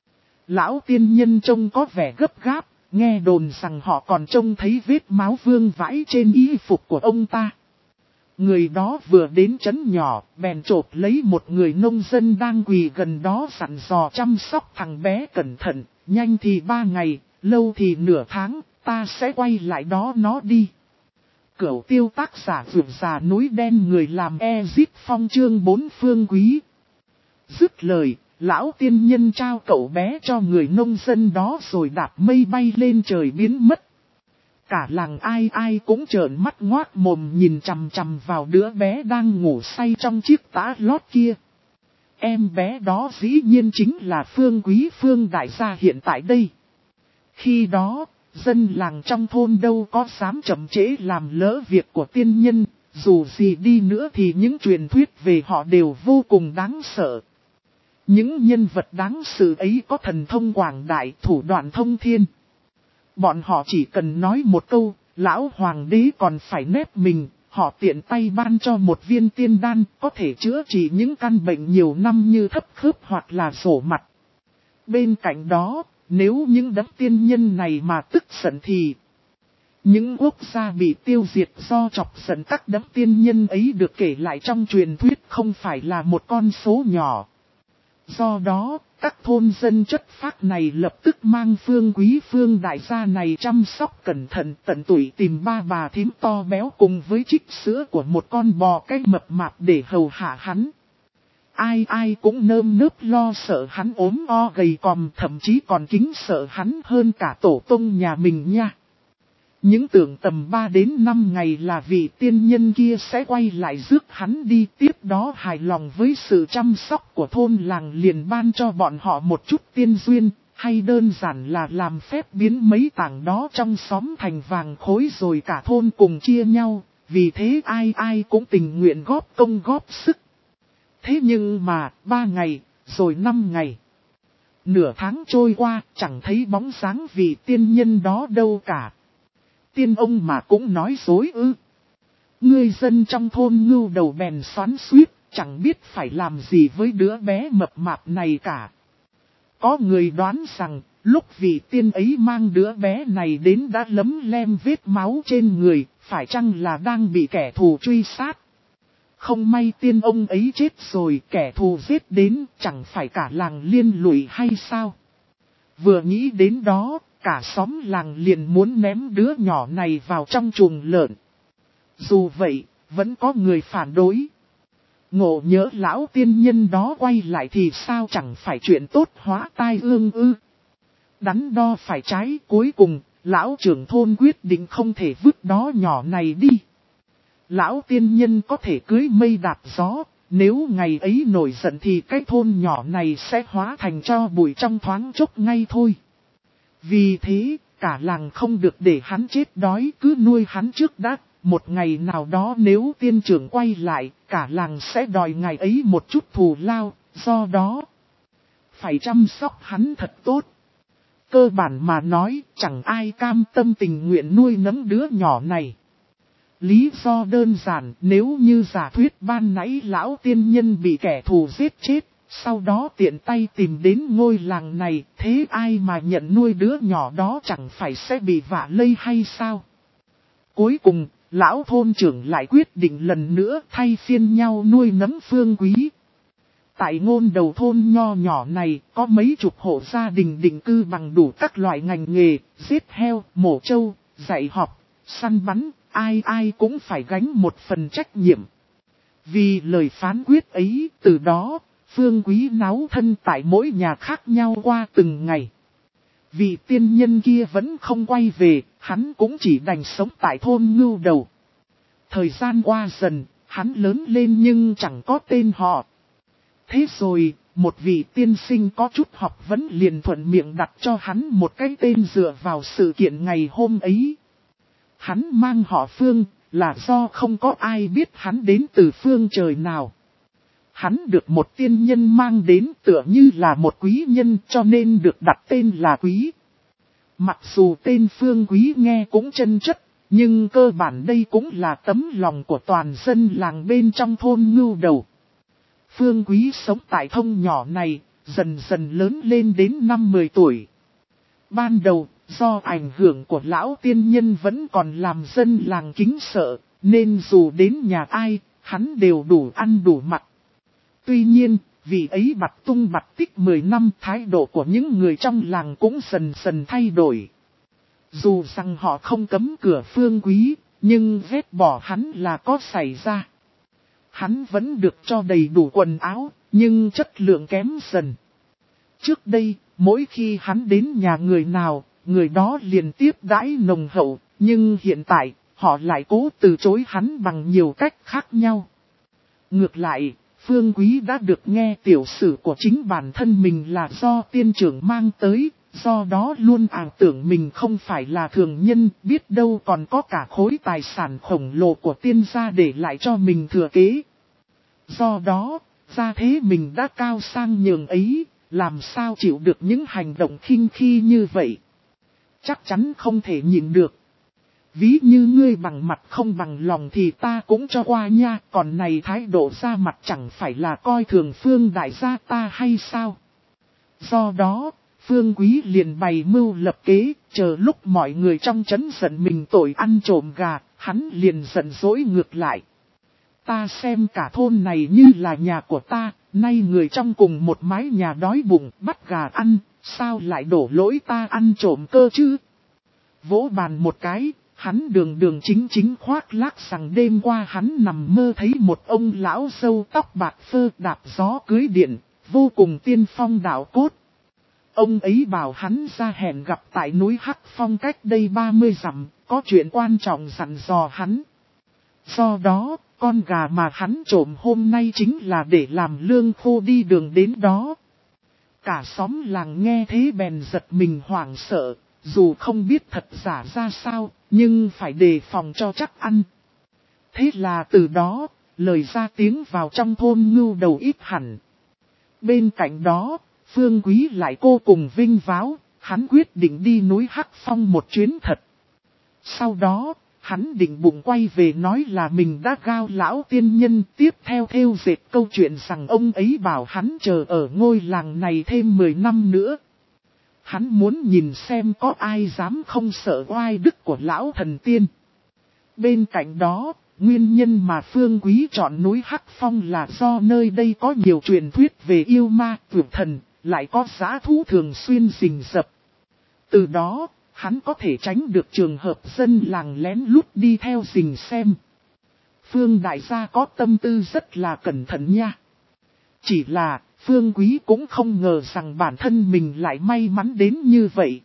Lão tiên nhân trông có vẻ gấp gáp, nghe đồn rằng họ còn trông thấy vết máu vương vãi trên y phục của ông ta. Người đó vừa đến trấn nhỏ, bèn chộp lấy một người nông dân đang quỳ gần đó dặn dò chăm sóc thằng bé cẩn thận, nhanh thì ba ngày, lâu thì nửa tháng, ta sẽ quay lại đó nó đi. Cửu tiêu tác giả vượt già núi đen người làm Ezip Phong chương bốn Phương Quý. Dứt lời, lão tiên nhân trao cậu bé cho người nông dân đó rồi đạp mây bay lên trời biến mất. Cả làng ai ai cũng trợn mắt ngoác mồm nhìn chằm chằm vào đứa bé đang ngủ say trong chiếc tã lót kia. Em bé đó dĩ nhiên chính là Phương Quý Phương Đại Gia hiện tại đây. Khi đó, dân làng trong thôn đâu có dám chậm trễ làm lỡ việc của tiên nhân, dù gì đi nữa thì những truyền thuyết về họ đều vô cùng đáng sợ. Những nhân vật đáng sợ ấy có thần thông quảng đại, thủ đoạn thông thiên. Bọn họ chỉ cần nói một câu, lão hoàng đế còn phải nép mình, họ tiện tay ban cho một viên tiên đan có thể chữa trị những căn bệnh nhiều năm như thấp khớp hoặc là sổ mặt. Bên cạnh đó, nếu những đấng tiên nhân này mà tức giận thì những quốc gia bị tiêu diệt do chọc giận các đấng tiên nhân ấy được kể lại trong truyền thuyết không phải là một con số nhỏ. Do đó, các thôn dân chất phác này lập tức mang Phương Quý Phương Đại Gia này chăm sóc cẩn thận tận tụy tìm ba bà thím to béo cùng với trích sữa của một con bò cái mập mạp để hầu hạ hắn. Ai ai cũng nơm nớp lo sợ hắn ốm o gầy còm, thậm chí còn kính sợ hắn hơn cả tổ tông nhà mình nha. Những tưởng tầm ba đến năm ngày là vị tiên nhân kia sẽ quay lại rước hắn đi, tiếp đó hài lòng với sự chăm sóc của thôn làng liền ban cho bọn họ một chút tiên duyên, hay đơn giản là làm phép biến mấy tảng đó trong xóm thành vàng khối rồi cả thôn cùng chia nhau, vì thế ai ai cũng tình nguyện góp công góp sức. Thế nhưng mà, ba ngày, rồi năm ngày. Nửa tháng trôi qua, chẳng thấy bóng dáng vị tiên nhân đó đâu cả. Tiên ông mà cũng nói dối ư. Người dân trong thôn Ngưu Đầu bèn xoắn xuýt, chẳng biết phải làm gì với đứa bé mập mạp này cả. Có người đoán rằng, lúc vị tiên ấy mang đứa bé này đến đã lấm lem vết máu trên người, phải chăng là đang bị kẻ thù truy sát. Không may tiên ông ấy chết rồi, kẻ thù giết đến, chẳng phải cả làng liên lụy hay sao? Vừa nghĩ đến đó, cả xóm làng liền muốn ném đứa nhỏ này vào trong chuồng lợn. Dù vậy, vẫn có người phản đối. Ngộ nhớ lão tiên nhân đó quay lại thì sao chẳng phải chuyện tốt hóa tai ương ư. Đắn đo phải trái, cuối cùng, lão trưởng thôn quyết định không thể vứt đó nhỏ này đi. Lão tiên nhân có thể cưới mây đạp gió, nếu ngày ấy nổi giận thì cái thôn nhỏ này sẽ hóa thành tro bụi trong thoáng chốc ngay thôi. Vì thế, cả làng không được để hắn chết đói, cứ nuôi hắn trước đã. Một ngày nào đó nếu tiên trưởng quay lại, cả làng sẽ đòi ngày ấy một chút thù lao, do đó phải chăm sóc hắn thật tốt. Cơ bản mà nói, chẳng ai cam tâm tình nguyện nuôi nấng đứa nhỏ này. Lý do đơn giản, nếu như giả thuyết ban nãy lão tiên nhân bị kẻ thù giết chết, sau đó tiện tay tìm đến ngôi làng này, thế ai mà nhận nuôi đứa nhỏ đó chẳng phải sẽ bị vạ lây hay sao? Cuối cùng, lão thôn trưởng lại quyết định lần nữa thay phiên nhau nuôi nấng Phương Quý. Tại ngôn đầu thôn nho nhỏ này, có mấy chục hộ gia đình định cư bằng đủ các loại ngành nghề, giết heo, mổ trâu, dạy học, săn bắn, ai ai cũng phải gánh một phần trách nhiệm. Vì lời phán quyết ấy, từ đó, Phương Quý náo thân tại mỗi nhà khác nhau qua từng ngày. Vị tiên nhân kia vẫn không quay về, hắn cũng chỉ đành sống tại thôn Ngưu Đầu. Thời gian qua dần, hắn lớn lên nhưng chẳng có tên họ. Thế rồi, một vị tiên sinh có chút học vấn liền thuận miệng đặt cho hắn một cái tên dựa vào sự kiện ngày hôm ấy. Hắn mang họ Phương, là do không có ai biết hắn đến từ phương trời nào. Hắn được một tiên nhân mang đến tựa như là một quý nhân cho nên được đặt tên là Quý. Mặc dù tên Phương Quý nghe cũng chân chất, nhưng cơ bản đây cũng là tấm lòng của toàn dân làng bên trong thôn Ngưu Đầu. Phương Quý sống tại thôn nhỏ này, dần dần lớn lên đến năm mười tuổi. Ban đầu, do ảnh hưởng của lão tiên nhân vẫn còn làm dân làng kính sợ, nên dù đến nhà ai, hắn đều đủ ăn đủ mặc. Tuy nhiên, vì ấy bặt tung bặt tích mười năm, thái độ của những người trong làng cũng dần dần thay đổi. Dù rằng họ không cấm cửa Phương Quý, nhưng vết bỏ hắn là có xảy ra. Hắn vẫn được cho đầy đủ quần áo, nhưng chất lượng kém dần. Trước đây, mỗi khi hắn đến nhà người nào, người đó liền tiếp đãi nồng hậu, nhưng hiện tại, họ lại cố từ chối hắn bằng nhiều cách khác nhau. Ngược lại, Phương Quý đã được nghe tiểu sử của chính bản thân mình là do tiên trưởng mang tới, do đó luôn ảo tưởng mình không phải là thường nhân, biết đâu còn có cả khối tài sản khổng lồ của tiên gia để lại cho mình thừa kế. Do đó, gia thế mình đã cao sang nhường ấy, làm sao chịu được những hành động khinh khi như vậy. Chắc chắn không thể nhịn được. Ví như ngươi bằng mặt không bằng lòng thì ta cũng cho qua nha, còn này thái độ ra mặt chẳng phải là coi thường Phương đại gia ta hay sao. Do đó, Phương Quý liền bày mưu lập kế, chờ lúc mọi người trong trấn giận mình tội ăn trộm gà, hắn liền giận dỗi ngược lại. Ta xem cả thôn này như là nhà của ta, nay người trong cùng một mái nhà đói bụng bắt gà ăn, sao lại đổ lỗi ta ăn trộm cơ chứ? Vỗ bàn một cái, hắn đường đường chính chính khoác lác rằng đêm qua hắn nằm mơ thấy một ông lão râu tóc bạc phơ đạp gió cưới điện, vô cùng tiên phong đạo cốt. Ông ấy bảo hắn ra hẹn gặp tại núi Hắc Phong cách đây ba mươi dặm, có chuyện quan trọng dặn dò hắn. Do đó, con gà mà hắn trộm hôm nay chính là để làm lương khô đi đường đến đó. Cả xóm làng nghe thế bèn giật mình hoảng sợ, dù không biết thật giả ra sao, nhưng phải đề phòng cho chắc ăn. Thế là từ đó, lời ra tiếng vào trong thôn Ngưu Đầu ít hẳn. Bên cạnh đó, Phương Quý lại vô cùng vinh váo, hắn quyết định đi núi Hắc Phong một chuyến thật. Sau đó, hắn định bụng quay về nói là mình đã gao lão tiên nhân, tiếp theo theo dệt câu chuyện rằng ông ấy bảo hắn chờ ở ngôi làng này thêm mười năm nữa. Hắn muốn nhìn xem có ai dám không sợ oai đức của lão thần tiên. Bên cạnh đó, nguyên nhân mà Phương Quý chọn núi Hắc Phong là do nơi đây có nhiều truyền thuyết về yêu ma, vượt thần, lại có dã thú thường xuyên rình rập. Từ đó, hắn có thể tránh được trường hợp dân làng lén lút đi theo rình xem. Phương đại gia có tâm tư rất là cẩn thận nha. Chỉ là, Phương Quý cũng không ngờ rằng bản thân mình lại may mắn đến như vậy.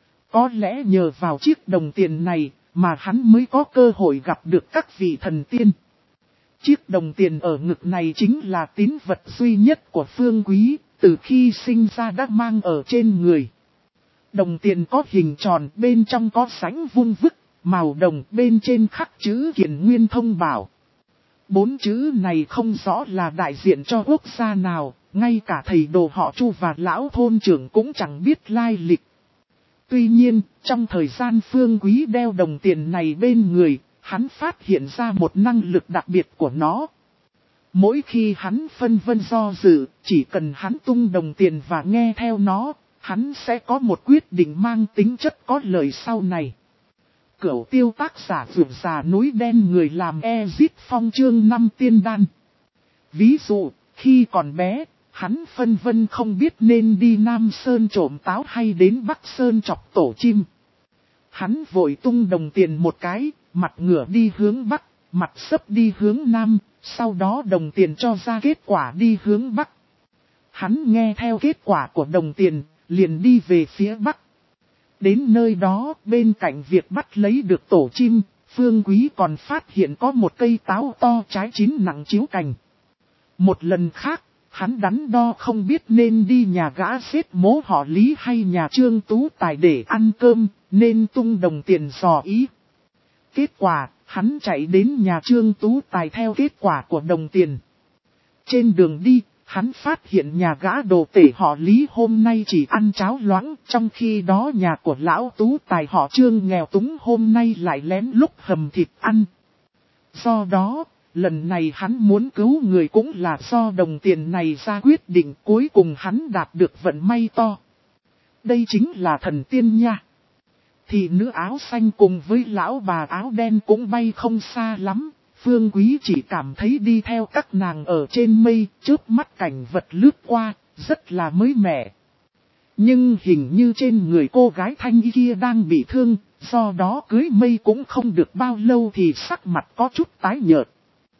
Có lẽ nhờ vào chiếc đồng tiền này, mà hắn mới có cơ hội gặp được các vị thần tiên. Chiếc đồng tiền ở ngực này chính là tín vật duy nhất của Phương Quý, từ khi sinh ra đã mang ở trên người. Đồng tiền có hình tròn, bên trong có sánh vuông vức, màu đồng, bên trên khắc chữ Kiền Nguyên Thông Bảo. Bốn chữ này không rõ là đại diện cho quốc gia nào, ngay cả thầy đồ họ Chu và lão thôn trưởng cũng chẳng biết lai lịch. Tuy nhiên, trong thời gian Phương Quý đeo đồng tiền này bên người, hắn phát hiện ra một năng lực đặc biệt của nó. Mỗi khi hắn phân vân do dự, chỉ cần hắn tung đồng tiền và nghe theo nó, hắn sẽ có một quyết định mang tính chất có lợi sau này. Cửu Tiêu tác giả vượt già núi đen người làm Ezit Phong chương năm tiên đan. Ví dụ, khi còn bé, hắn phân vân không biết nên đi Nam Sơn trộm táo hay đến Bắc Sơn chọc tổ chim. Hắn vội tung đồng tiền một cái, mặt ngửa đi hướng Bắc, mặt sấp đi hướng Nam, sau đó đồng tiền cho ra kết quả đi hướng Bắc. Hắn nghe theo kết quả của đồng tiền, liền đi về phía bắc. Đến nơi đó, bên cạnh việc bắt lấy được tổ chim, Phương Quý còn phát hiện có một cây táo to trái chín nặng chiếu cành. Một lần khác, hắn đắn đo không biết nên đi nhà gã xếp mố họ Lý hay nhà Trương Tú Tài để ăn cơm, nên tung đồng tiền dò ý. Kết quả, hắn chạy đến nhà Trương Tú Tài theo kết quả của đồng tiền. Trên đường đi, hắn phát hiện nhà gã đồ tể họ Lý hôm nay chỉ ăn cháo loãng, trong khi đó nhà của lão Tú Tài họ Trương nghèo túng hôm nay lại lén lút hầm thịt ăn. Do đó, lần này hắn muốn cứu người cũng là do đồng tiền này ra quyết định, cuối cùng hắn đạt được vận may to. Đây chính là thần tiên nha. Thị nữ áo xanh cùng với lão bà áo đen cũng bay không xa lắm. Phương Quý chỉ cảm thấy đi theo các nàng ở trên mây, chớp mắt cảnh vật lướt qua, rất là mới mẻ. Nhưng hình như trên người cô gái thanh y kia đang bị thương, do đó cưới mây cũng không được bao lâu thì sắc mặt có chút tái nhợt.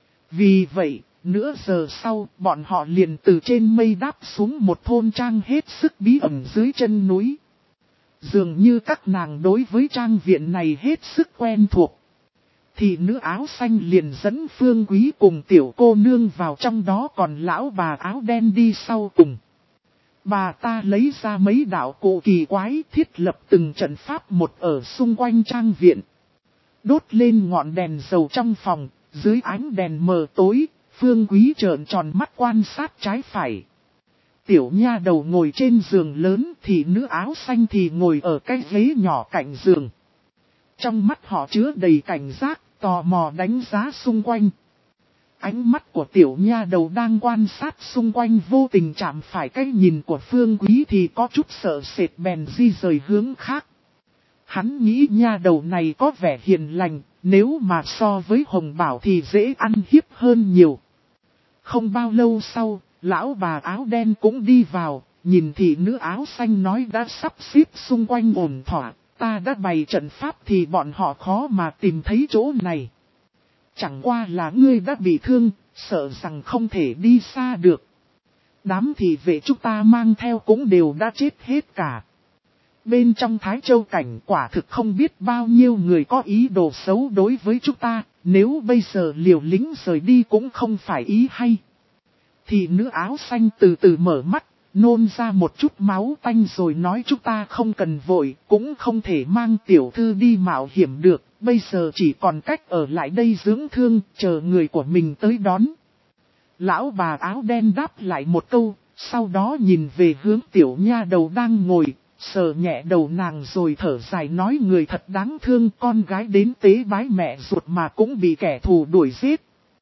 Vì vậy, nửa giờ sau, bọn họ liền từ trên mây đáp xuống một thôn trang hết sức bí ẩn dưới chân núi. Dường như các nàng đối với trang viện này hết sức quen thuộc. Thì nữ áo xanh liền dẫn Phương Quý cùng tiểu cô nương vào trong đó, còn lão bà áo đen đi sau cùng. Bà ta lấy ra mấy đạo cụ kỳ quái, thiết lập từng trận pháp một ở xung quanh trang viện. Đốt lên ngọn đèn dầu trong phòng, dưới ánh đèn mờ tối, Phương Quý trợn tròn mắt quan sát trái phải. Tiểu nha đầu ngồi trên giường lớn, thì nữ áo xanh thì ngồi ở cái ghế nhỏ cạnh giường. Trong mắt họ chứa đầy cảnh giác, tò mò đánh giá xung quanh. Ánh mắt của tiểu nha đầu đang quan sát xung quanh vô tình chạm phải cái nhìn của Phương Quý thì có chút sợ sệt, bèn di rời hướng khác. Hắn nghĩ nha đầu này có vẻ hiền lành, nếu mà so với Hồng Bảo thì dễ ăn hiếp hơn nhiều. Không bao lâu sau, lão bà áo đen cũng đi vào, nhìn thị nữ áo xanh nói đã sắp xếp xung quanh ổn thỏa, ta đã bày trận pháp thì bọn họ khó mà tìm thấy chỗ này. Chẳng qua là ngươi đã bị thương, sợ rằng không thể đi xa được. Đám thị vệ chúng ta mang theo cũng đều đã chết hết cả. Bên trong Thái Châu cảnh quả thực không biết bao nhiêu người có ý đồ xấu đối với chúng ta, nếu bây giờ liều lĩnh rời đi cũng không phải ý hay. Thì nữ áo xanh từ từ mở mắt, nôn ra một chút máu tanh rồi nói chúng ta không cần vội, cũng không thể mang tiểu thư đi mạo hiểm được, bây giờ chỉ còn cách ở lại đây dưỡng thương, chờ người của mình tới đón. Lão bà áo đen đáp lại một câu, sau đó nhìn về hướng tiểu nha đầu đang ngồi, sờ nhẹ đầu nàng rồi thở dài nói người thật đáng thương, con gái đến tế bái mẹ ruột mà cũng bị kẻ thù đuổi giết.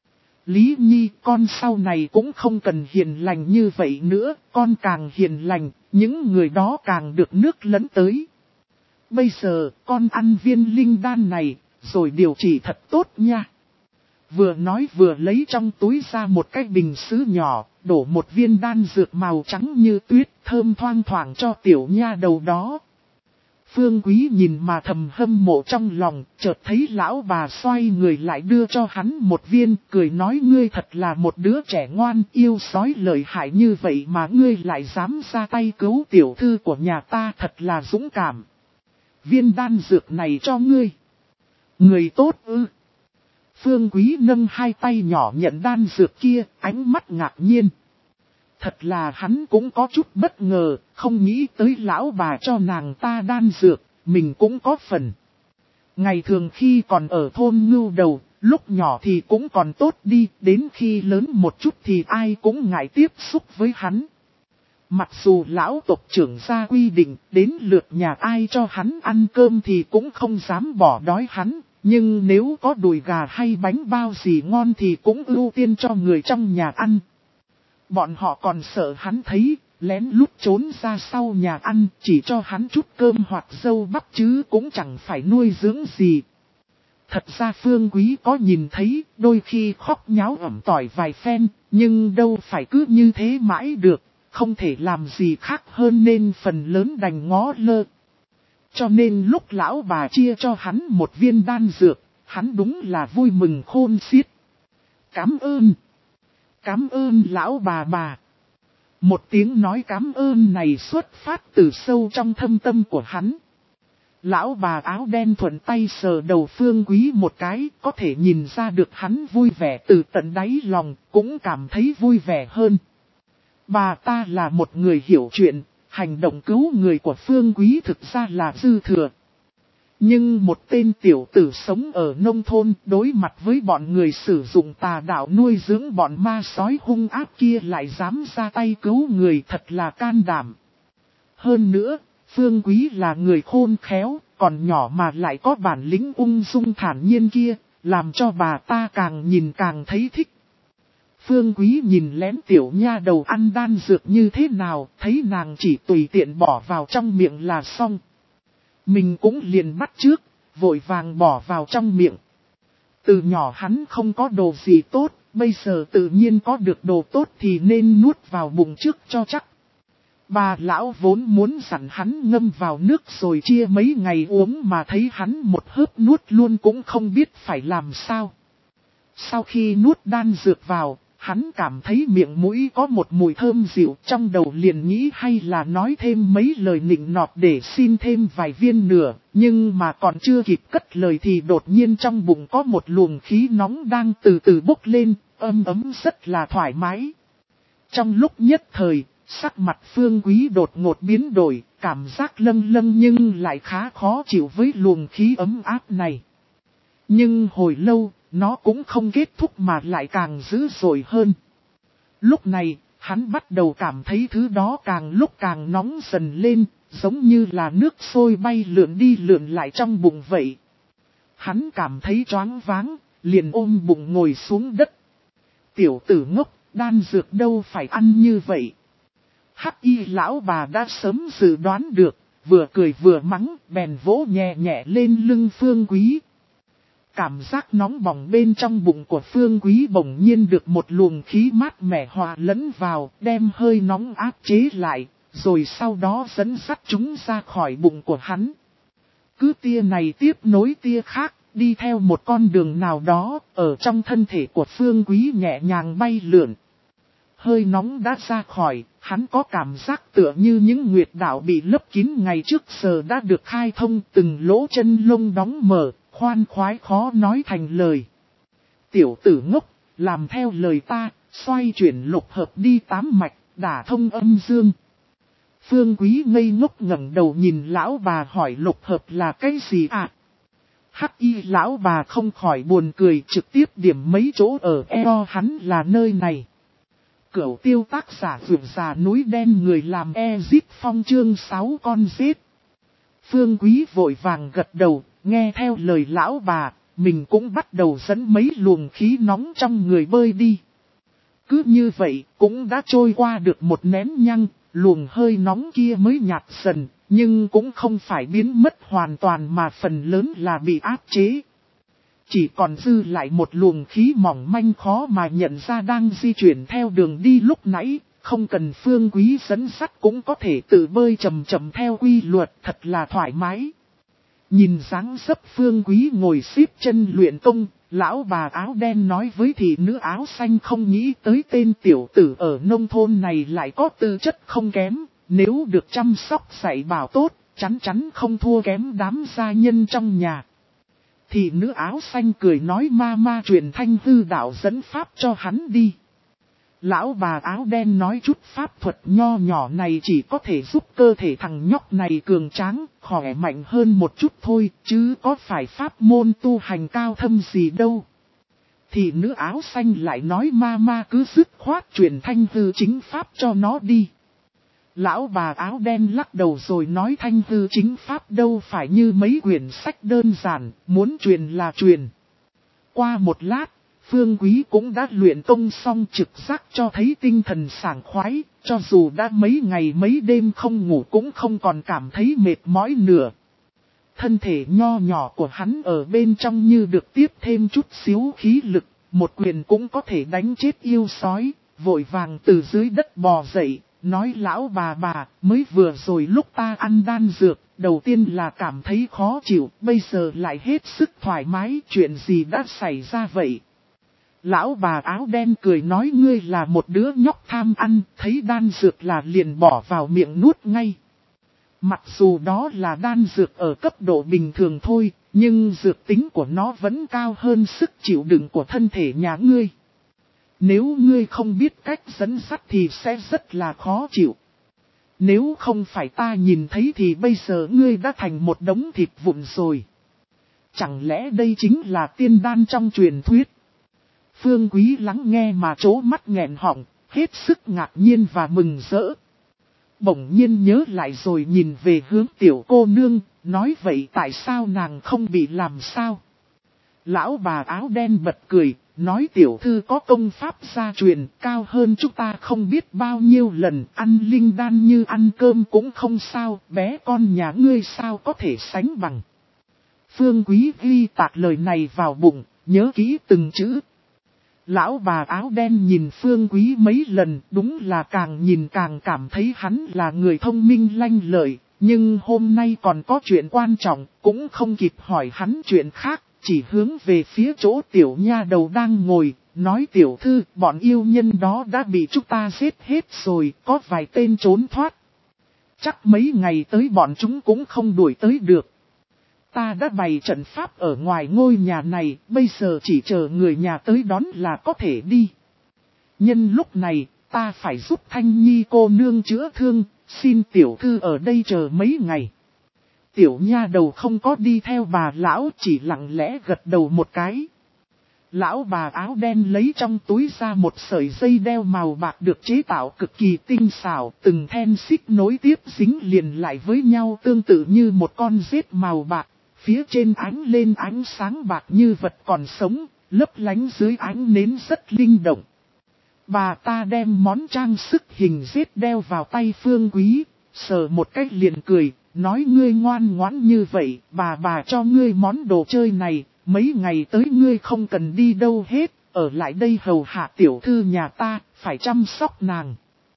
Lý Nhi, con sau này cũng không cần hiền lành như vậy nữa, con càng hiền lành, những người đó càng được nước lấn tới. Bây giờ, con ăn viên linh đan này, rồi điều trị thật tốt nha. Vừa nói vừa lấy trong túi ra một cái bình sứ nhỏ, đổ một viên đan dược màu trắng như tuyết, thơm thoang thoảng cho tiểu nha đầu đó. Phương Quý nhìn mà thầm hâm mộ trong lòng, chợt thấy lão bà xoay người lại đưa cho hắn một viên, cười nói ngươi thật là một đứa trẻ ngoan, yêu sói lợi hại như vậy mà ngươi lại dám ra tay cứu tiểu thư của nhà ta, thật là dũng cảm. Viên đan dược này cho ngươi. Người tốt ư. Phương Quý nâng hai tay nhỏ nhận đan dược kia, ánh mắt ngạc nhiên. Thật là hắn cũng có chút bất ngờ, không nghĩ tới lão bà cho nàng ta đan dược, mình cũng có phần. Ngày thường khi còn ở thôn Ngưu Đầu, lúc nhỏ thì cũng còn tốt đi, đến khi lớn một chút thì ai cũng ngại tiếp xúc với hắn. Mặc dù lão tộc trưởng ra quy định, đến lượt nhà ai cho hắn ăn cơm thì cũng không dám bỏ đói hắn, nhưng nếu có đùi gà hay bánh bao gì ngon thì cũng ưu tiên cho người trong nhà ăn. Bọn họ còn sợ hắn thấy, lén lút trốn ra sau nhà ăn, chỉ cho hắn chút cơm hoặc dâu bắp chứ cũng chẳng phải nuôi dưỡng gì. Thật ra Phương Quý có nhìn thấy, đôi khi khóc nháo ẩm tỏi vài phen, nhưng đâu phải cứ như thế mãi được, không thể làm gì khác hơn nên phần lớn đành ngó lơ. Cho nên lúc lão bà chia cho hắn một viên đan dược, hắn đúng là vui mừng khôn xiết. Cảm ơn! Cảm ơn lão bà bà! Một tiếng nói cảm ơn này xuất phát từ sâu trong thâm tâm của hắn. Lão bà áo đen thuận tay sờ đầu Phương Quý một cái, có thể nhìn ra được hắn vui vẻ từ tận đáy lòng, cũng cảm thấy vui vẻ hơn. Bà ta là một người hiểu chuyện, hành động cứu người của Phương Quý thực ra là dư thừa. Nhưng một tên tiểu tử sống ở nông thôn đối mặt với bọn người sử dụng tà đạo nuôi dưỡng bọn ma sói hung ác kia lại dám ra tay cứu người, thật là can đảm. Hơn nữa, Phương Quý là người khôn khéo, còn nhỏ mà lại có bản lĩnh ung dung thản nhiên kia, làm cho bà ta càng nhìn càng thấy thích. Phương Quý nhìn lén tiểu nha đầu ăn đan dược như thế nào, thấy nàng chỉ tùy tiện bỏ vào trong miệng là xong. Mình cũng liền bắt trước, vội vàng bỏ vào trong miệng. Từ nhỏ hắn không có đồ gì tốt, bây giờ tự nhiên có được đồ tốt thì nên nuốt vào bụng trước cho chắc. Bà lão vốn muốn dặn hắn ngâm vào nước rồi chia mấy ngày uống mà thấy hắn một hớp nuốt luôn cũng không biết phải làm sao. Sau khi nuốt đan dược vào, hắn cảm thấy miệng mũi có một mùi thơm dịu, trong đầu liền nghĩ hay là nói thêm mấy lời nịnh nọt để xin thêm vài viên nữa, nhưng mà còn chưa kịp cất lời thì đột nhiên trong bụng có một luồng khí nóng đang từ từ bốc lên, ấm ấm rất là thoải mái. Trong lúc nhất thời, sắc mặt Phương Quý đột ngột biến đổi, cảm giác lâng lâng nhưng lại khá khó chịu với luồng khí ấm áp này. Nhưng hồi lâu, nó cũng không kết thúc mà lại càng dữ dội hơn. Lúc này, hắn bắt đầu cảm thấy thứ đó càng lúc càng nóng dần lên, giống như là nước sôi bay lượn đi lượn lại trong bụng vậy. Hắn cảm thấy choáng váng, liền ôm bụng ngồi xuống đất. Tiểu tử ngốc, đan dược đâu phải ăn như vậy. Hắc y lão bà đã sớm dự đoán được, vừa cười vừa mắng, bèn vỗ nhẹ nhẹ lên lưng Phương Quý. Cảm giác nóng bỏng bên trong bụng của Phương Quý bỗng nhiên được một luồng khí mát mẻ hòa lẫn vào, đem hơi nóng áp chế lại, rồi sau đó dẫn dắt chúng ra khỏi bụng của hắn. Cứ tia này tiếp nối tia khác, đi theo một con đường nào đó, ở trong thân thể của Phương Quý nhẹ nhàng bay lượn. Hơi nóng đã ra khỏi, hắn có cảm giác tựa như những nguyệt đạo bị lấp kín ngày trước giờ đã được khai thông, từng lỗ chân lông đóng mở, khoan khoái khó nói thành lời. Tiểu tử ngốc, làm theo lời ta, xoay chuyển lục hợp đi tám mạch, đả thông âm dương. Phương Quý ngây ngốc ngẩng đầu nhìn lão bà hỏi lục hợp là cái gì ạ? À? Hắc y lão bà không khỏi buồn cười, trực tiếp điểm mấy chỗ ở eo hắn là nơi này. Cửu tiêu tác giả vượt già núi đen người làm Ezit Phong chương sáu con giết. Phương Quý vội vàng gật đầu, nghe theo lời lão bà, mình cũng bắt đầu dẫn mấy luồng khí nóng trong người bơi đi. Cứ như vậy, cũng đã trôi qua được một nén nhăng, luồng hơi nóng kia mới nhạt dần, nhưng cũng không phải biến mất hoàn toàn mà phần lớn là bị áp chế. Chỉ còn dư lại một luồng khí mỏng manh khó mà nhận ra đang di chuyển theo đường đi lúc nãy, không cần Phương Quý dẫn sắt cũng có thể tự bơi chậm chậm theo quy luật, thật là thoải mái. Nhìn dáng dấp Phương Quý ngồi xếp chân luyện công, lão bà áo đen nói với thị nữ áo xanh không nghĩ tới tên tiểu tử ở nông thôn này lại có tư chất không kém, nếu được chăm sóc dạy bảo tốt, chắn chắn không thua kém đám gia nhân trong nhà. Thị nữ áo xanh cười nói ma ma truyền thanh hư đạo dẫn pháp cho hắn đi. Lão bà áo đen nói chút pháp thuật nho nhỏ này chỉ có thể giúp cơ thể thằng nhóc này cường tráng, khỏe mạnh hơn một chút thôi, chứ có phải pháp môn tu hành cao thâm gì đâu. Thị nữ áo xanh lại nói ma ma cứ dứt khoát truyền thanh hư chính pháp cho nó đi. Lão bà áo đen lắc đầu rồi nói thanh hư chính pháp đâu phải như mấy quyển sách đơn giản, muốn truyền là truyền. Qua một lát, Phương Quý cũng đã luyện công xong, trực giác cho thấy tinh thần sảng khoái, cho dù đã mấy ngày mấy đêm không ngủ cũng không còn cảm thấy mệt mỏi nữa. Thân thể nho nhỏ của hắn ở bên trong như được tiếp thêm chút xíu khí lực, một quyền cũng có thể đánh chết yêu sói, vội vàng từ dưới đất bò dậy. Nói lão bà bà, mới vừa rồi lúc ta ăn đan dược, đầu tiên là cảm thấy khó chịu, bây giờ lại hết sức thoải mái, chuyện gì đã xảy ra vậy? Lão bà áo đen cười nói ngươi là một đứa nhóc tham ăn, thấy đan dược là liền bỏ vào miệng nuốt ngay. Mặc dù đó là đan dược ở cấp độ bình thường thôi, nhưng dược tính của nó vẫn cao hơn sức chịu đựng của thân thể nhà ngươi. Nếu ngươi không biết cách dẫn dắt thì sẽ rất là khó chịu. Nếu không phải ta nhìn thấy thì bây giờ ngươi đã thành một đống thịt vụn rồi. Chẳng lẽ đây chính là tiên đan trong truyền thuyết? Phương Quý lắng nghe mà trố mắt nghẹn họng, hết sức ngạc nhiên và mừng rỡ. Bỗng nhiên nhớ lại rồi nhìn về hướng tiểu cô nương, nói vậy tại sao nàng không bị làm sao? Lão bà áo đen bật cười, nói tiểu thư có công pháp gia truyền cao hơn chúng ta không biết bao nhiêu lần, ăn linh đan như ăn cơm cũng không sao, bé con nhà ngươi sao có thể sánh bằng. Phương Quý ghi tạc lời này vào bụng, nhớ kỹ từng chữ. Lão bà áo đen nhìn Phương Quý mấy lần, đúng là càng nhìn càng cảm thấy hắn là người thông minh lanh lợi, nhưng hôm nay còn có chuyện quan trọng, cũng không kịp hỏi hắn chuyện khác, chỉ hướng về phía chỗ tiểu nha đầu đang ngồi, nói tiểu thư, bọn yêu nhân đó đã bị chúng ta giết hết rồi, có vài tên trốn thoát. Chắc mấy ngày tới bọn chúng cũng không đuổi tới được. Ta đã bày trận pháp ở ngoài ngôi nhà này, bây giờ chỉ chờ người nhà tới đón là có thể đi. Nhân lúc này, ta phải giúp Thanh Nhi cô nương chữa thương, xin tiểu thư ở đây chờ mấy ngày. Tiểu nha đầu không có đi theo bà lão, chỉ lặng lẽ gật đầu một cái. Lão bà áo đen lấy trong túi ra một sợi dây đeo màu bạc được chế tạo cực kỳ tinh xảo, từng then xích nối tiếp dính liền lại với nhau tương tự như một con rết màu bạc. Phía trên ánh lên ánh sáng bạc như vật còn sống, lấp lánh dưới ánh nến rất linh động. Bà ta đem món trang sức hình rết đeo vào tay Phương Quý, sờ một cách liền cười, nói ngươi ngoan ngoãn như vậy, bà bà cho ngươi món đồ chơi này, mấy ngày tới ngươi không cần đi đâu hết, ở lại đây hầu hạ tiểu thư nhà ta, phải chăm sóc nàng.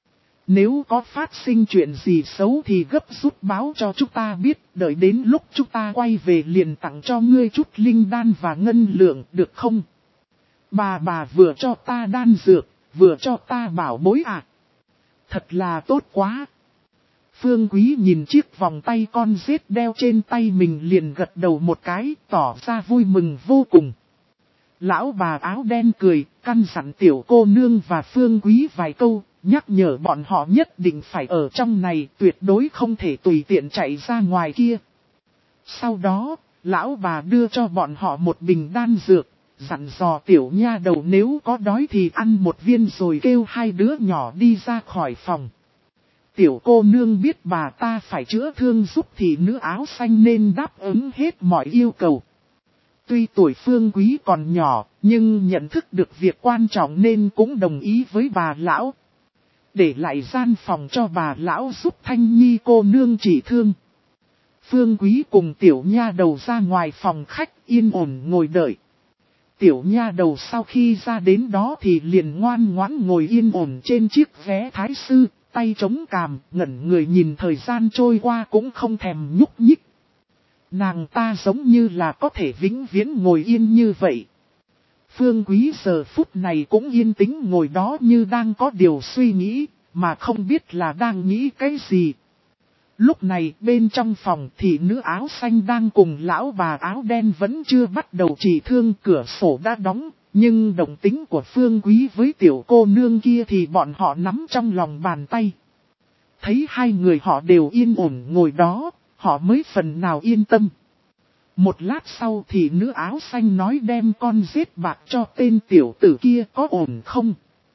Nếu có phát sinh chuyện gì xấu thì gấp rút báo cho chúng ta biết, đợi đến lúc chúng ta quay về liền tặng cho ngươi chút linh đan và ngân lượng, được không? Bà bà vừa cho ta đan dược, vừa cho ta bảo bối ạ. À. Thật là tốt quá. Phương Quý nhìn chiếc vòng tay con rết đeo trên tay mình liền gật đầu một cái, tỏ ra vui mừng vô cùng. Lão bà áo đen cười, căn dặn tiểu cô nương và Phương Quý vài câu, nhắc nhở bọn họ nhất định phải ở trong này, tuyệt đối không thể tùy tiện chạy ra ngoài kia. Sau đó, lão bà đưa cho bọn họ một bình đan dược, dặn dò tiểu nha đầu nếu có đói thì ăn một viên rồi kêu hai đứa nhỏ đi ra khỏi phòng. Tiểu cô nương biết bà ta phải chữa thương giúp thị nữ áo xanh nên đáp ứng hết mọi yêu cầu. Tuy tuổi Phương Quý còn nhỏ, nhưng nhận thức được việc quan trọng nên cũng đồng ý với bà lão. Để lại gian phòng cho bà lão giúp Thanh Nhi cô nương trị thương. Phương Quý cùng tiểu nha đầu ra ngoài phòng khách yên ổn ngồi đợi. Tiểu nha đầu sau khi ra đến đó thì liền ngoan ngoãn ngồi yên ổn trên chiếc ghế thái sư, tay chống cằm, ngẩn người nhìn thời gian trôi qua cũng không thèm nhúc nhích. Nàng ta giống như là có thể vĩnh viễn ngồi yên như vậy. Phương Quý giờ phút này cũng yên tĩnh ngồi đó như đang có điều suy nghĩ, mà không biết là đang nghĩ cái gì. Lúc này bên trong phòng thị nữ áo xanh đang cùng lão bà áo đen vẫn chưa bắt đầu trị thương, cửa sổ đã đóng, nhưng động tính của Phương Quý với tiểu cô nương kia thì bọn họ nắm trong lòng bàn tay. Thấy hai người họ đều yên ổn ngồi đó, họ mới phần nào yên tâm. Một lát sau thì nữ áo xanh nói đem con giết bạc cho tên tiểu tử kia có ổn không?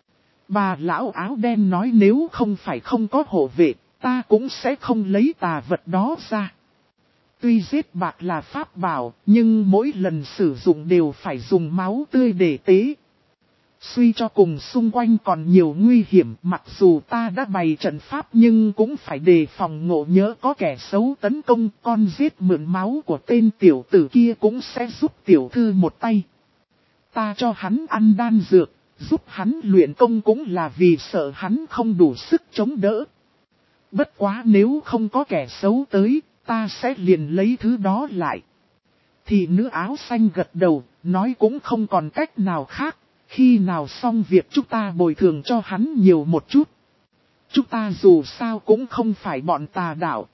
Bà lão áo đen nói nếu không phải không có hộ vệ, ta cũng sẽ không lấy tà vật đó ra. Tuy giết bạc là pháp bảo, nhưng mỗi lần sử dụng đều phải dùng máu tươi để tế. Suy cho cùng xung quanh còn nhiều nguy hiểm, mặc dù ta đã bày trận pháp nhưng cũng phải đề phòng ngộ nhỡ có kẻ xấu tấn công, con giết mượn máu của tên tiểu tử kia cũng sẽ giúp tiểu thư một tay. Ta cho hắn ăn đan dược, giúp hắn luyện công cũng là vì sợ hắn không đủ sức chống đỡ. Bất quá nếu không có kẻ xấu tới, ta sẽ liền lấy thứ đó lại. Thì nữ áo xanh gật đầu, nói cũng không còn cách nào khác. khi nào xong việc chúng ta bồi thường cho hắn nhiều một chút. Chúng ta dù sao cũng không phải bọn tà đạo.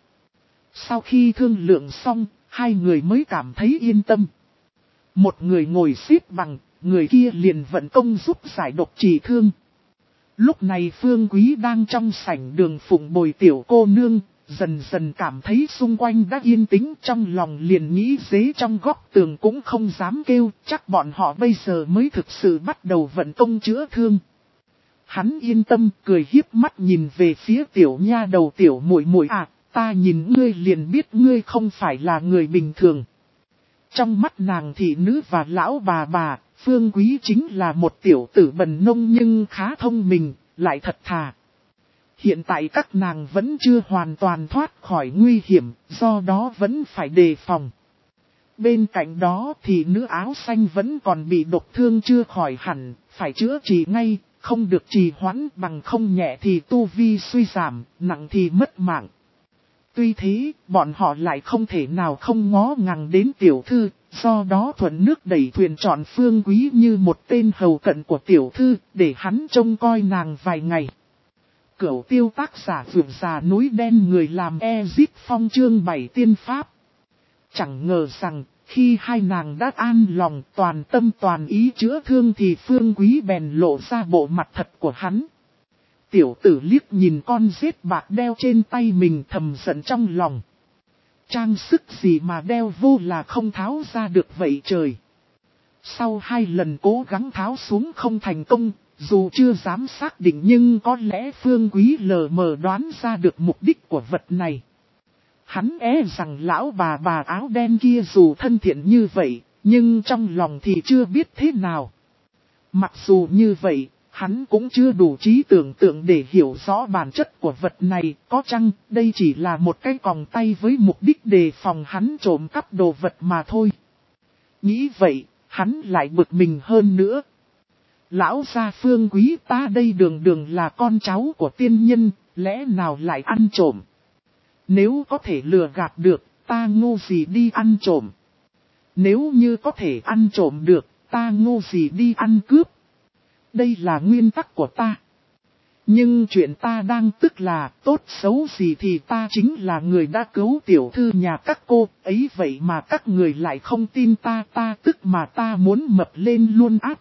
Sau khi thương lượng xong, hai người mới cảm thấy yên tâm. Một người ngồi xếp bằng, người kia liền vận công giúp giải độc trị thương. Lúc này Phương Quý đang trong sảnh đường phụng bồi tiểu cô nương, dần dần cảm thấy xung quanh đã yên tĩnh, trong lòng liền nghĩ dế trong góc tường cũng không dám kêu, chắc bọn họ bây giờ mới thực sự bắt đầu vận công chữa thương. Hắn yên tâm cười hiếp mắt nhìn về phía tiểu nha đầu tiểu muội muội à, ta nhìn ngươi liền biết ngươi không phải là người bình thường. Trong mắt nàng thị nữ và lão bà bà, Phương Quý chính là một tiểu tử bần nông nhưng khá thông minh, lại thật thà. Hiện tại các nàng vẫn chưa hoàn toàn thoát khỏi nguy hiểm, do đó vẫn phải đề phòng. Bên cạnh đó thì nữ áo xanh vẫn còn bị độc thương chưa khỏi hẳn, phải chữa trị ngay, không được trì hoãn, bằng không nhẹ thì tu vi suy giảm, nặng thì mất mạng. Tuy thế, bọn họ lại không thể nào không ngó ngàng đến tiểu thư, do đó thuận nước đẩy thuyền chọn Phương Quý như một tên hầu cận của tiểu thư, để hắn trông coi nàng vài ngày. Cửu tiêu tác giả vượt già núi đen người làm Ezip Phong chương bảy tiên pháp. Chẳng ngờ rằng, khi hai nàng đã an lòng toàn tâm toàn ý chữa thương thì Phương Quý bèn lộ ra bộ mặt thật của hắn. Tiểu tử liếc nhìn con rết bạc đeo trên tay mình thầm giận trong lòng. Trang sức gì mà đeo vô là không tháo ra được vậy trời. Sau hai lần cố gắng tháo xuống không thành công, dù chưa dám xác định nhưng có lẽ Phương Quý lờ mờ đoán ra được mục đích của vật này. Hắn e rằng lão bà bà áo đen kia dù thân thiện như vậy, nhưng trong lòng thì chưa biết thế nào. Mặc dù như vậy, hắn cũng chưa đủ trí tưởng tượng để hiểu rõ bản chất của vật này, có chăng đây chỉ là một cái còng tay với mục đích đề phòng hắn trộm cắp đồ vật mà thôi. Nghĩ vậy, hắn lại bực mình hơn nữa. Lão gia Phương Quý, ta đây đường đường là con cháu của tiên nhân, lẽ nào lại ăn trộm? Nếu có thể lừa gạt được, ta ngu gì đi ăn trộm? Nếu như có thể ăn trộm được, ta ngu gì đi ăn cướp? Đây là nguyên tắc của ta. Nhưng chuyện ta đang tức là, tốt xấu gì thì ta chính là người đã cứu tiểu thư nhà các cô, ấy vậy mà các người lại không tin ta, ta tức mà ta muốn mập lên luôn áp.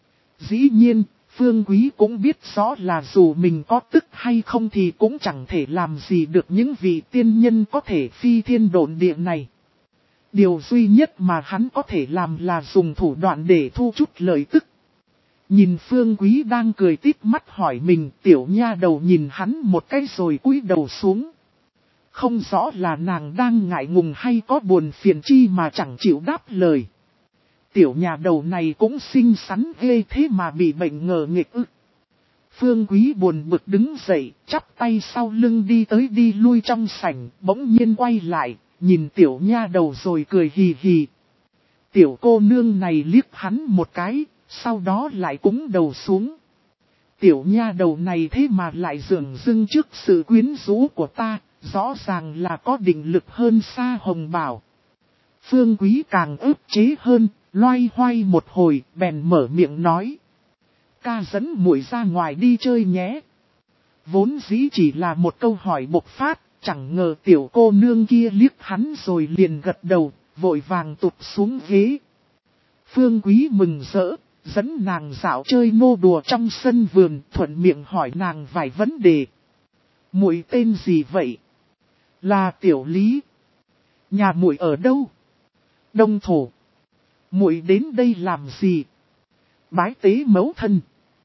Dĩ nhiên, Phương Quý cũng biết rõ là dù mình có tức hay không thì cũng chẳng thể làm gì được những vị tiên nhân có thể phi thiên độn địa này. Điều duy nhất mà hắn có thể làm là dùng thủ đoạn để thu chút lợi tức. Nhìn Phương Quý đang cười tít mắt hỏi mình, tiểu nha đầu nhìn hắn một cái rồi cúi đầu xuống. Không rõ là nàng đang ngại ngùng hay có buồn phiền chi mà chẳng chịu đáp lời. Tiểu nhà đầu này cũng xinh xắn ghê thế mà bị bệnh ngờ nghịch ức. Phương Quý buồn bực đứng dậy, chắp tay sau lưng đi tới đi lui trong sảnh, bỗng nhiên quay lại, nhìn tiểu nha đầu rồi cười hì hì. Tiểu cô nương này liếc hắn một cái, sau đó lại cúng đầu xuống. Tiểu nha đầu này thế mà lại dường dưng trước sự quyến rũ của ta, rõ ràng là có định lực hơn xa Hồng Bảo. Phương Quý càng ức chế hơn, loay hoay một hồi, bèn mở miệng nói. Ca dẫn muội ra ngoài đi chơi nhé. Vốn dĩ chỉ là một câu hỏi bộc phát, chẳng ngờ tiểu cô nương kia liếc hắn rồi liền gật đầu, vội vàng tụt xuống ghế. Phương Quý mừng rỡ, dẫn nàng dạo chơi nô đùa trong sân vườn, thuận miệng hỏi nàng vài vấn đề. Muội tên gì vậy? Là Tiểu Lý. Nhà muội ở đâu? Đông Thổ. Muội đến đây làm gì? Bái tế mẫu thân.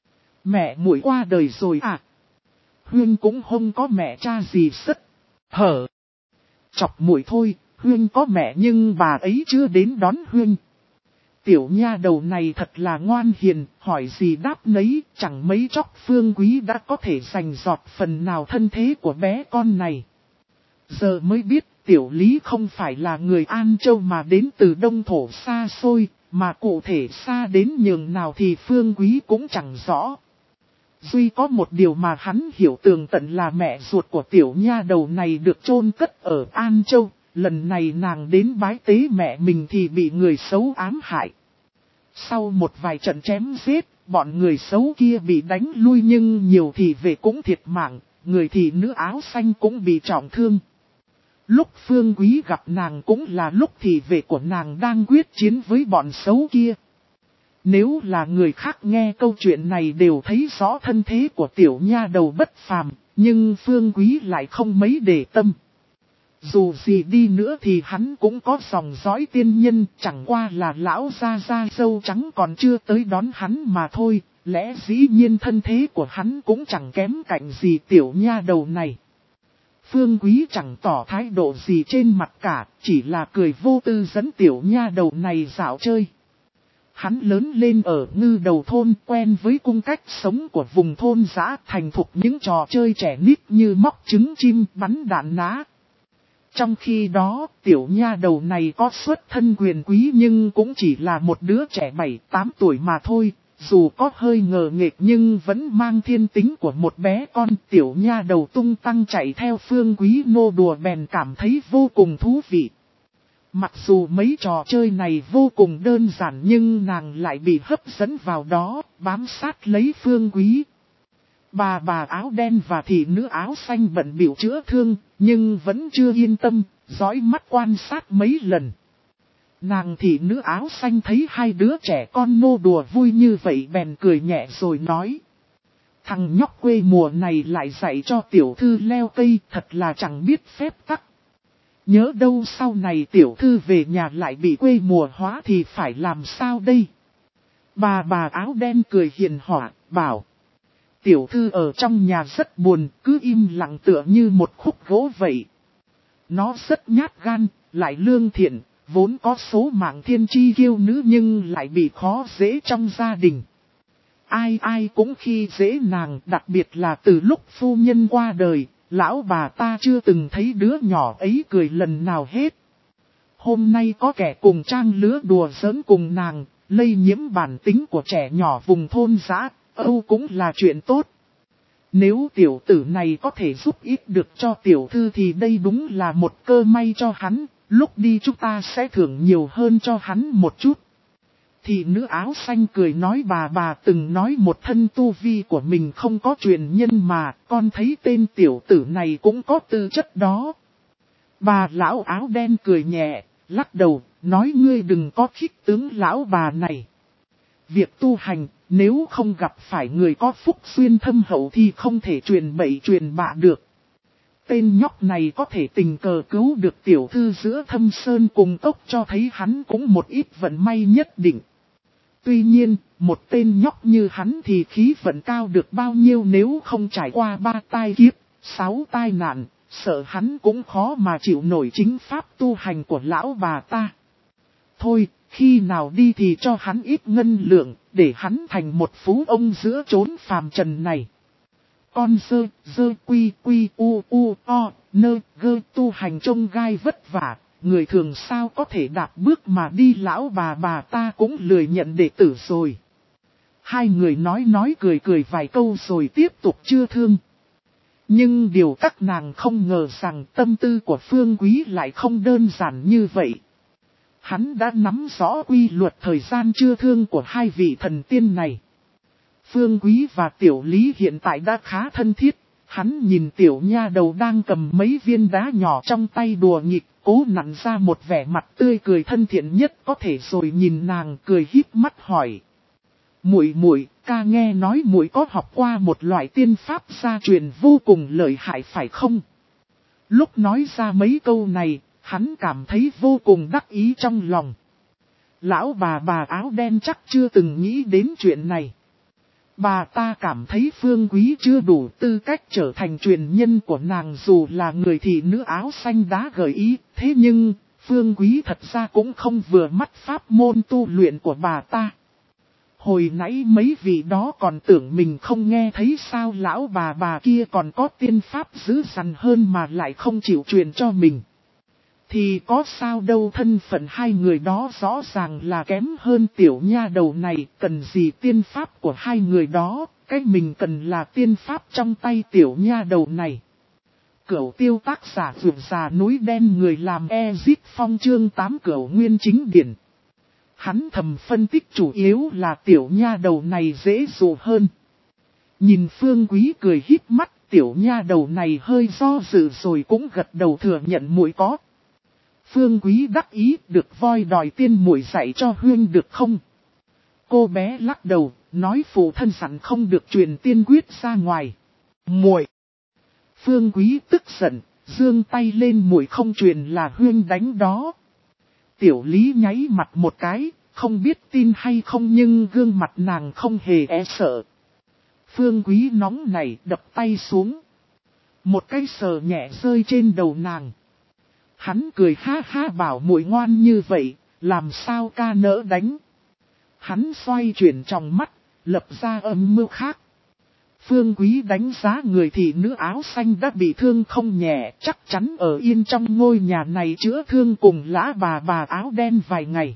Mẹ muội qua đời rồi à? Huyên cũng không có mẹ cha gì sất hở. Chọc muội thôi, Huyên có mẹ nhưng bà ấy chưa đến đón Huyên. Tiểu nha đầu này thật là ngoan hiền, hỏi gì đáp nấy, chẳng mấy chốc Phương Quý đã có thể giành giọt phần nào thân thế của bé con này. Giờ mới biết Tiểu Lý không phải là người An Châu mà đến từ Đông Thổ xa xôi, mà cụ thể xa đến nhường nào thì Phương Quý cũng chẳng rõ. Duy có một điều mà hắn hiểu tường tận là mẹ ruột của tiểu nha đầu này được chôn cất ở An Châu, lần này nàng đến bái tế mẹ mình thì bị người xấu ám hại. Sau một vài trận chém giết, bọn người xấu kia bị đánh lui nhưng nhiều thị vệ cũng thiệt mạng, người thị nữ áo xanh cũng bị trọng thương. Lúc Phương Quý gặp nàng cũng là lúc thị vệ của nàng đang quyết chiến với bọn xấu kia. Nếu là người khác nghe câu chuyện này đều thấy rõ thân thế của tiểu nha đầu bất phàm, nhưng Phương Quý lại không mấy để tâm. Dù gì đi nữa thì hắn cũng có dòng dõi tiên nhân, chẳng qua là lão gia gia dâu trắng còn chưa tới đón hắn mà thôi, lẽ dĩ nhiên thân thế của hắn cũng chẳng kém cạnh gì tiểu nha đầu này. Phương Quý chẳng tỏ thái độ gì trên mặt cả, chỉ là cười vô tư dẫn tiểu nha đầu này dạo chơi. Hắn lớn lên ở Ngư Đầu thôn, quen với cung cách sống của vùng thôn dã, thành thục những trò chơi trẻ nít như móc trứng chim, bắn đạn ná. Trong khi đó, tiểu nha đầu này có xuất thân quyền quý nhưng cũng chỉ là một đứa trẻ bảy tám tuổi mà thôi. Dù có hơi ngờ nghệch nhưng vẫn mang thiên tính của một bé con. Tiểu nha đầu tung tăng chạy theo Phương Quý nô đùa bèn cảm thấy vô cùng thú vị. Mặc dù mấy trò chơi này vô cùng đơn giản nhưng nàng lại bị hấp dẫn vào đó, bám sát lấy Phương Quý. Bà bà áo đen và thị nữ áo xanh bận bịu chữa thương, nhưng vẫn chưa yên tâm, dõi mắt quan sát mấy lần. Nàng thị nữ áo xanh thấy hai đứa trẻ con nô đùa vui như vậy bèn cười nhẹ rồi nói. Thằng nhóc quê mùa này lại dạy cho tiểu thư leo cây, thật là chẳng biết phép tắc. Nhớ đâu sau này tiểu thư về nhà lại bị quê mùa hóa thì phải làm sao đây? Bà bà áo đen cười hiền hỏa, bảo. Tiểu thư ở trong nhà rất buồn, cứ im lặng tựa như một khúc gỗ vậy. Nó rất nhát gan, lại lương thiện, vốn có số mạng thiên chi kiêu nữ nhưng lại bị khó dễ trong gia đình. Ai ai cũng khi dễ nàng, đặc biệt là từ lúc phu nhân qua đời, lão bà ta chưa từng thấy đứa nhỏ ấy cười lần nào hết. Hôm nay có kẻ cùng trang lứa đùa giỡn cùng nàng, lây nhiễm bản tính của trẻ nhỏ vùng thôn dã, Âu cũng là chuyện tốt. Nếu tiểu tử này có thể giúp ích được cho tiểu thư thì đây đúng là một cơ may cho hắn, lúc đi chúng ta sẽ thưởng nhiều hơn cho hắn một chút. Thị nữ áo xanh cười nói bà bà từng nói một thân tu vi của mình không có truyền nhân mà, con thấy tên tiểu tử này cũng có tư chất đó. Bà lão áo đen cười nhẹ, lắc đầu, nói ngươi đừng có khích tướng lão bà này. Việc tu hành, nếu không gặp phải người có phúc xuyên thâm hậu thì không thể truyền bậy truyền bạ được. Tên nhóc này có thể tình cờ cứu được tiểu thư giữa thâm sơn cùng cốc cho thấy hắn cũng một ít vận may nhất định. Tuy nhiên, một tên nhóc như hắn thì khí vận cao được bao nhiêu nếu không trải qua ba tai kiếp, sáu tai nạn, sợ hắn cũng khó mà chịu nổi chính pháp tu hành của lão bà ta. Thôi, khi nào đi thì cho hắn ít ngân lượng, để hắn thành một phú ông giữa chốn phàm trần này. Con dơ, dơ quy quy u u o, nơ gơ tu hành trông gai vất vả, người thường sao có thể đạp bước mà đi lão bà bà ta cũng lười nhận đệ tử rồi. Hai người nói nói cười cười vài câu rồi tiếp tục chữa thương. Nhưng điều các nàng không ngờ rằng tâm tư của Phương Quý lại không đơn giản như vậy. Hắn đã nắm rõ quy luật thời gian chữa thương của hai vị thần tiên này. Phương Quý và Tiểu Lý hiện tại đã khá thân thiết. Hắn nhìn tiểu nha đầu đang cầm mấy viên đá nhỏ trong tay đùa nghịch, cố nặn ra một vẻ mặt tươi cười thân thiện nhất có thể rồi nhìn nàng cười híp mắt hỏi. Muội muội, ca nghe nói muội có học qua một loại tiên pháp gia truyền vô cùng lợi hại phải không? Lúc nói ra mấy câu này, hắn cảm thấy vô cùng đắc ý trong lòng. Lão bà bà áo đen chắc chưa từng nghĩ đến chuyện này. Bà ta cảm thấy Phương Quý chưa đủ tư cách trở thành truyền nhân của nàng dù là người thị nữ áo xanh đá gợi ý. Thế nhưng, Phương Quý thật ra cũng không vừa mắt pháp môn tu luyện của bà ta. Hồi nãy mấy vị đó còn tưởng mình không nghe thấy sao lão bà bà kia còn có tiên pháp dữ dằn hơn mà lại không chịu truyền cho mình. Thì có sao đâu, thân phận hai người đó rõ ràng là kém hơn tiểu nha đầu này, cần gì tiên pháp của hai người đó, cái mình cần là tiên pháp trong tay tiểu nha đầu này. Cửu tiêu tác giả vượt già núi đen người làm Ezit Phong chương tám cửu nguyên chính điển. Hắn thầm phân tích chủ yếu là tiểu nha đầu này dễ dụ hơn. Nhìn Phương Quý cười híp mắt, tiểu nha đầu này hơi do dự rồi cũng gật đầu thừa nhận muội có. Phương Quý đắc ý, được voi đòi tiên muội dạy cho Huyên được không? Cô bé lắc đầu, nói phụ thân sẵn không được truyền tiên quyết ra ngoài. Muội. Phương Quý tức giận, giương tay lên, muội không truyền là Huyên đánh đó. Tiểu Lý nháy mặt một cái, không biết tin hay không nhưng gương mặt nàng không hề e sợ. Phương Quý nóng nảy đập tay xuống. Một cái sờ nhẹ rơi trên đầu nàng. Hắn cười ha ha bảo muội ngoan như vậy, làm sao ca nỡ đánh. Hắn xoay chuyển trong mắt, lập ra âm mưu khác. Phương Quý đánh giá người thị nữ áo xanh đã bị thương không nhẹ, chắc chắn ở yên trong ngôi nhà này chữa thương cùng lã bà bà áo đen vài ngày.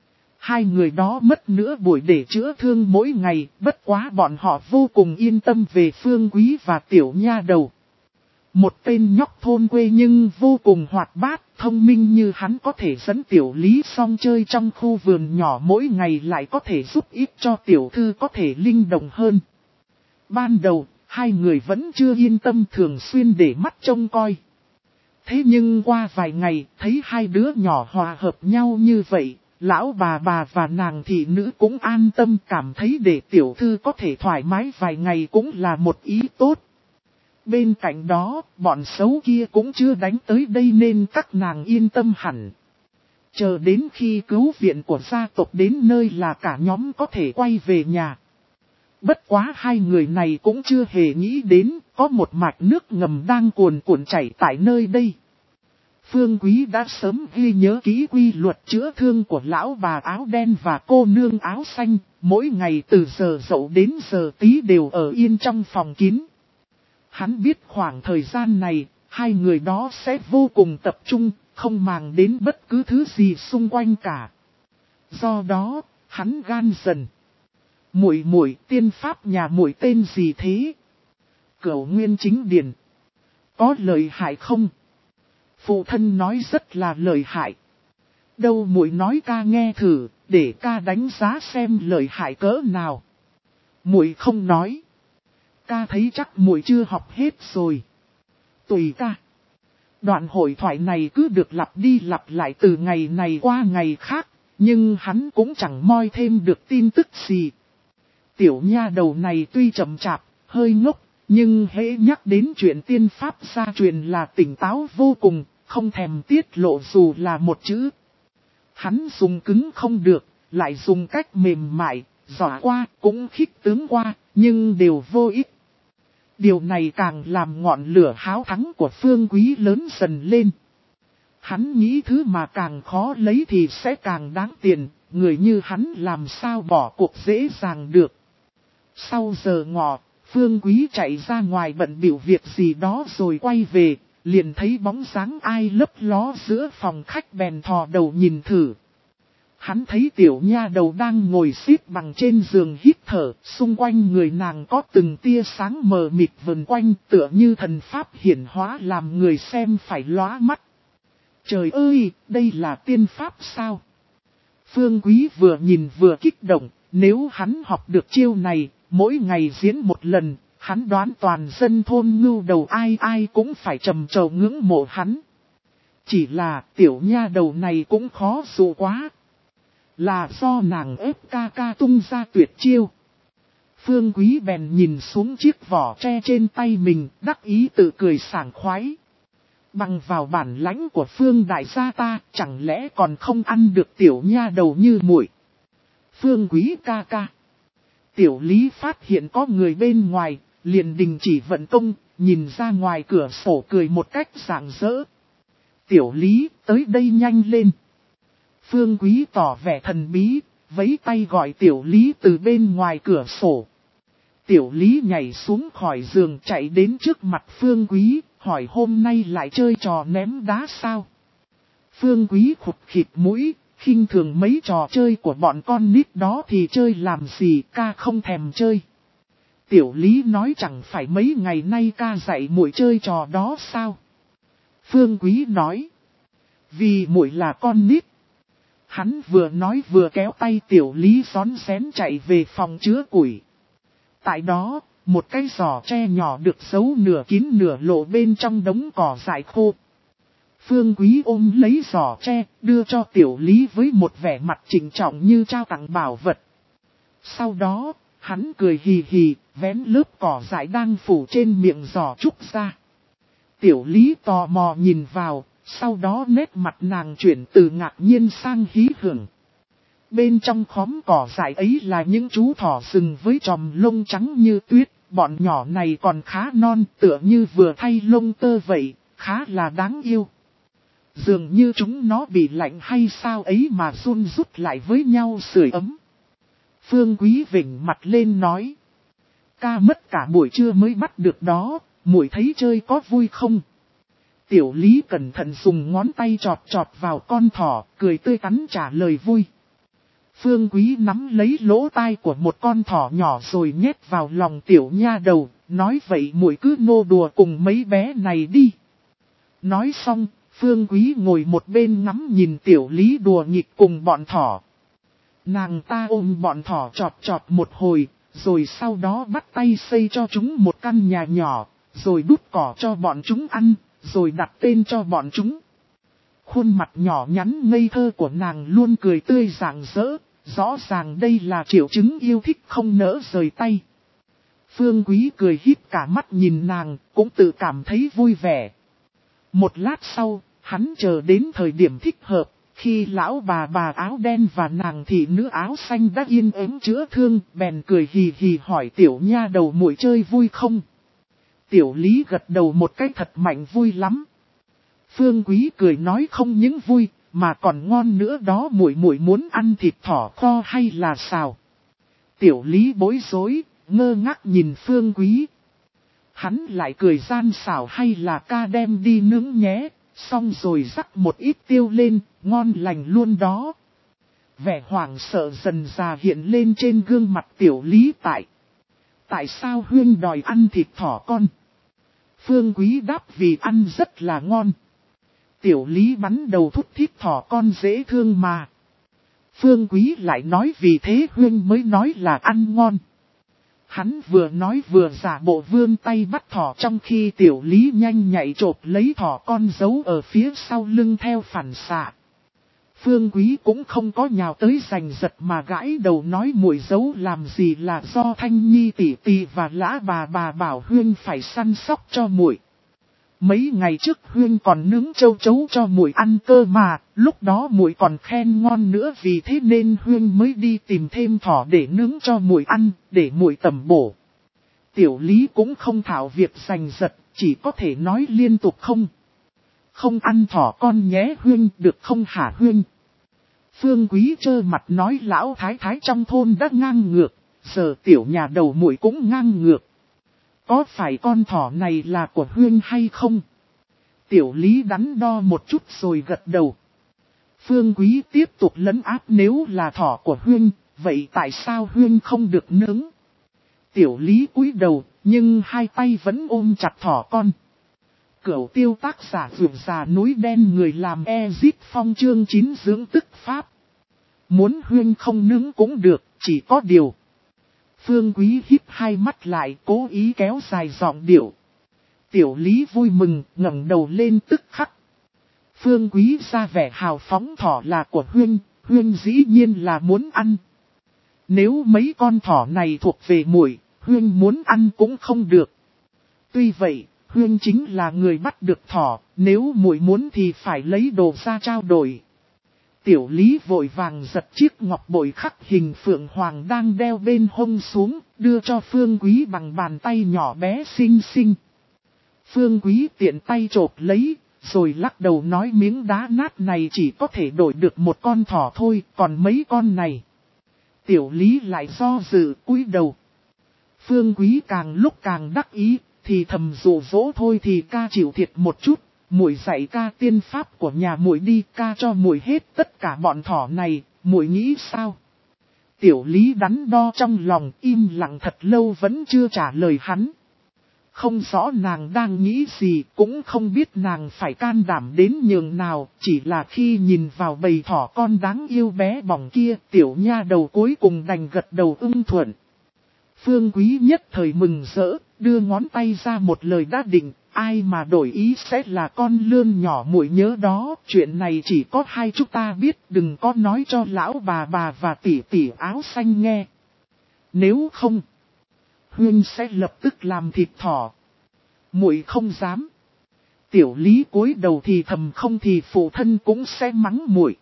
Hai người đó mất nửa buổi để chữa thương mỗi ngày, bất quá bọn họ vô cùng yên tâm về Phương Quý và tiểu nha đầu. Một tên nhóc thôn quê nhưng vô cùng hoạt bát, thông minh như hắn có thể dẫn tiểu Lý song chơi trong khu vườn nhỏ mỗi ngày, lại có thể giúp ích cho tiểu thư có thể linh động hơn. Ban đầu, hai người vẫn chưa yên tâm thường xuyên để mắt trông coi. Thế nhưng qua vài ngày, thấy hai đứa nhỏ hòa hợp nhau như vậy, lão bà bà và nàng thị nữ cũng an tâm, cảm thấy để tiểu thư có thể thoải mái vài ngày cũng là một ý tốt. Bên cạnh đó, bọn xấu kia cũng chưa đánh tới đây nên các nàng yên tâm hẳn. Chờ đến khi cứu viện của gia tộc đến nơi là cả nhóm có thể quay về nhà. Bất quá hai người này cũng chưa hề nghĩ đến có một mạch nước ngầm đang cuồn cuộn chảy tại nơi đây. Phương Quý đã sớm ghi nhớ kỹ quy luật chữa thương của lão bà áo đen và cô nương áo xanh, mỗi ngày từ giờ dậu đến giờ tí đều ở yên trong phòng kín. Hắn biết khoảng thời gian này, hai người đó sẽ vô cùng tập trung, không màng đến bất cứ thứ gì xung quanh cả. Do đó, hắn gan dần. Muội muội, tiên pháp nhà muội tên gì thế? Cửu Nguyên Chính Điển. Có lợi hại không? Phụ thân nói rất là lợi hại. Đâu muội nói ca nghe thử, để ca đánh giá xem lợi hại cỡ nào. Muội không nói. Ca thấy chắc muội chưa học hết rồi. Tùy ca. Đoạn hội thoại này cứ được lặp đi lặp lại từ ngày này qua ngày khác, nhưng hắn cũng chẳng moi thêm được tin tức gì. Tiểu nha đầu này tuy chậm chạp, hơi ngốc, nhưng hễ nhắc đến chuyện tiên pháp gia truyền là tỉnh táo vô cùng, không thèm tiết lộ dù là một chữ. Hắn dùng cứng không được, lại dùng cách mềm mại, dọa qua, cũng khích tướng qua, nhưng đều vô ích. Điều này càng làm ngọn lửa háo thắng của Phương Quý lớn dần lên. Hắn nghĩ thứ mà càng khó lấy thì sẽ càng đáng tiền, người như hắn làm sao bỏ cuộc dễ dàng được. Sau giờ ngọ, Phương Quý chạy ra ngoài bận biểu việc gì đó rồi quay về, liền thấy bóng dáng ai lấp ló giữa phòng khách bèn thò đầu nhìn thử. Hắn thấy tiểu nha đầu đang ngồi xếp bằng trên giường hít thở, xung quanh người nàng có từng tia sáng mờ mịt vần quanh tựa như thần pháp hiển hóa làm người xem phải lóa mắt. Trời ơi, đây là tiên pháp sao? Phương Quý vừa nhìn vừa kích động, nếu hắn học được chiêu này, mỗi ngày diễn một lần, hắn đoán toàn dân thôn ngưu đầu ai ai cũng phải trầm trồ ngưỡng mộ hắn. Chỉ là tiểu nha đầu này cũng khó dụ quá. Là do nàng ép ca ca tung ra tuyệt chiêu. Phương Quý bèn nhìn xuống chiếc vỏ tre trên tay mình, đắc ý tự cười sảng khoái. Bằng vào bản lãnh của Phương đại gia ta, chẳng lẽ còn không ăn được tiểu nha đầu như muội. Phương Quý ca ca. Tiểu Lý phát hiện có người bên ngoài, liền đình chỉ vận công, nhìn ra ngoài cửa sổ cười một cách rạng rỡ. Tiểu Lý, tới đây nhanh lên. Phương Quý tỏ vẻ thần bí, vẫy tay gọi Tiểu Lý từ bên ngoài cửa sổ. Tiểu Lý nhảy xuống khỏi giường chạy đến trước mặt Phương Quý, hỏi hôm nay lại chơi trò ném đá sao? Phương Quý khụt khịt mũi, khinh thường mấy trò chơi của bọn con nít đó thì chơi làm gì, ca không thèm chơi. Tiểu Lý nói chẳng phải mấy ngày nay ca dạy muội chơi trò đó sao? Phương Quý nói, vì muội là con nít. Hắn vừa nói vừa kéo tay Tiểu Lý rón rén chạy về phòng chứa củi. Tại đó, một cái giỏ tre nhỏ được giấu nửa kín nửa lộ bên trong đống cỏ dại khô. Phương Quý ôm lấy giỏ tre, đưa cho Tiểu Lý với một vẻ mặt trịnh trọng như trao tặng bảo vật. Sau đó, hắn cười hì hì, vén lớp cỏ dại đang phủ trên miệng giỏ trúc ra. Tiểu Lý tò mò nhìn vào, sau đó nét mặt nàng chuyển từ ngạc nhiên sang hí hưởng. Bên trong khóm cỏ dại ấy là những chú thỏ rừng với chòm lông trắng như tuyết, bọn nhỏ này còn khá non, tựa như vừa thay lông tơ vậy, khá là đáng yêu. Dường như chúng nó bị lạnh hay sao ấy mà run rút lại với nhau sưởi ấm. Phương Quý vểnh mặt lên nói. Ca mất cả buổi trưa mới bắt được đó, muội thấy chơi có vui không? Tiểu Lý cẩn thận dùng ngón tay chọt chọt vào con thỏ, cười tươi tắn trả lời vui. Phương Quý nắm lấy lỗ tai của một con thỏ nhỏ rồi nhét vào lòng tiểu nha đầu, nói vậy muội cứ nô đùa cùng mấy bé này đi. Nói xong, Phương Quý ngồi một bên ngắm nhìn Tiểu Lý đùa nghịch cùng bọn thỏ. Nàng ta ôm bọn thỏ chọt chọt một hồi, rồi sau đó bắt tay xây cho chúng một căn nhà nhỏ, rồi đút cỏ cho bọn chúng ăn, rồi đặt tên cho bọn chúng. Khuôn mặt nhỏ nhắn ngây thơ của nàng luôn cười tươi rạng rỡ, rõ ràng đây là triệu chứng yêu thích không nỡ rời tay. Phương Quý cười híp cả mắt nhìn nàng, cũng tự cảm thấy vui vẻ. Một lát sau, hắn chờ đến thời điểm thích hợp, khi lão bà bà áo đen và nàng thị nữ áo xanh đã yên ắng chữa thương, bèn cười hì hì hỏi tiểu nha đầu muội chơi vui không? Tiểu Lý gật đầu một cái thật mạnh vui lắm. Phương Quý cười nói không những vui, mà còn ngon nữa đó, muội muội muốn ăn thịt thỏ kho hay là xào? Tiểu Lý bối rối, ngơ ngác nhìn Phương Quý. Hắn lại cười gian xảo hay là ca đem đi nướng nhé, xong rồi rắc một ít tiêu lên, ngon lành luôn đó. Vẻ hoảng sợ dần dà hiện lên trên gương mặt Tiểu Lý tại. Tại sao Huyên đòi ăn thịt thỏ con? Phương Quý đáp vì ăn rất là ngon. Tiểu Lý bắn đầu thút thít thỏ con dễ thương mà. Phương Quý lại nói vì thế Huyên mới nói là ăn ngon. Hắn vừa nói vừa giả bộ vươn tay bắt thỏ trong khi Tiểu Lý nhanh nhạy chộp lấy thỏ con giấu ở phía sau lưng theo phản xạ. Phương Quý cũng không có nhào tới giành giật mà gãi đầu nói muội giấu làm gì là do Thanh Nhi tỷ tỷ và lã bà bà bảo Huyên phải săn sóc cho muội. Mấy ngày trước Huyên còn nướng châu chấu cho muội ăn cơ mà, lúc đó muội còn khen ngon nữa, vì thế nên Huyên mới đi tìm thêm thỏ để nướng cho muội ăn, để muội tẩm bổ. Tiểu Lý cũng không thảo việc giành giật, chỉ có thể nói liên tục không. Không ăn thỏ con nhé Huyên, được không hả Huyên? Phương Quý trơ mặt nói lão thái thái trong thôn đã ngang ngược, giờ tiểu nhà đầu muội cũng ngang ngược. Có phải con thỏ này là của Huyên hay không? Tiểu Lý đắn đo một chút rồi gật đầu. Phương Quý tiếp tục lấn áp nếu là thỏ của Huyên, vậy tại sao Huyên không được nướng? Tiểu Lý cúi đầu, nhưng hai tay vẫn ôm chặt thỏ con. Cửu Tiêu tác giả vượt già núi đen người làm Ezit Phong chương chín dưỡng tức pháp. Muốn Huyên không nướng cũng được, chỉ có điều. Phương Quý híp hai mắt lại, cố ý kéo dài giọng điệu. Tiểu Lý vui mừng, ngẩng đầu lên tức khắc. Phương Quý ra vẻ hào phóng thỏ là của Huyên, Huyên dĩ nhiên là muốn ăn. Nếu mấy con thỏ này thuộc về muội, Huyên muốn ăn cũng không được. Tuy vậy, Huyên chính là người bắt được thỏ, nếu muội muốn thì phải lấy đồ ra trao đổi. Tiểu Lý vội vàng giật chiếc ngọc bội khắc hình phượng hoàng đang đeo bên hông xuống, đưa cho Phương Quý bằng bàn tay nhỏ bé xinh xinh. Phương Quý tiện tay chộp lấy, rồi lắc đầu nói miếng đá nát này chỉ có thể đổi được một con thỏ thôi, còn mấy con này. Tiểu Lý lại do dự cúi đầu. Phương Quý càng lúc càng đắc ý, thì thầm dụ dỗ thôi thì ca chịu thiệt một chút. Muội dạy ca tiên pháp của nhà muội đi, ca cho muội hết tất cả bọn thỏ này, muội nghĩ sao? Tiểu Lý đắn đo trong lòng, im lặng thật lâu vẫn chưa trả lời hắn. Không rõ nàng đang nghĩ gì, cũng không biết nàng phải can đảm đến nhường nào, chỉ là khi nhìn vào bầy thỏ con đáng yêu bé bỏng kia, tiểu nha đầu cuối cùng đành gật đầu ưng thuận. Phương Quý nhất thời mừng rỡ, đưa ngón tay ra một lời đã định, ai mà đổi ý sẽ là con lươn nhỏ muội nhớ đó, chuyện này chỉ có hai chúng ta biết, đừng có nói cho lão bà bà và tỷ tỷ áo xanh nghe. Nếu không, Huynh sẽ lập tức làm thịt thỏ. Muội không dám. Tiểu Lý cúi đầu thì thầm, không thì phụ thân cũng sẽ mắng muội.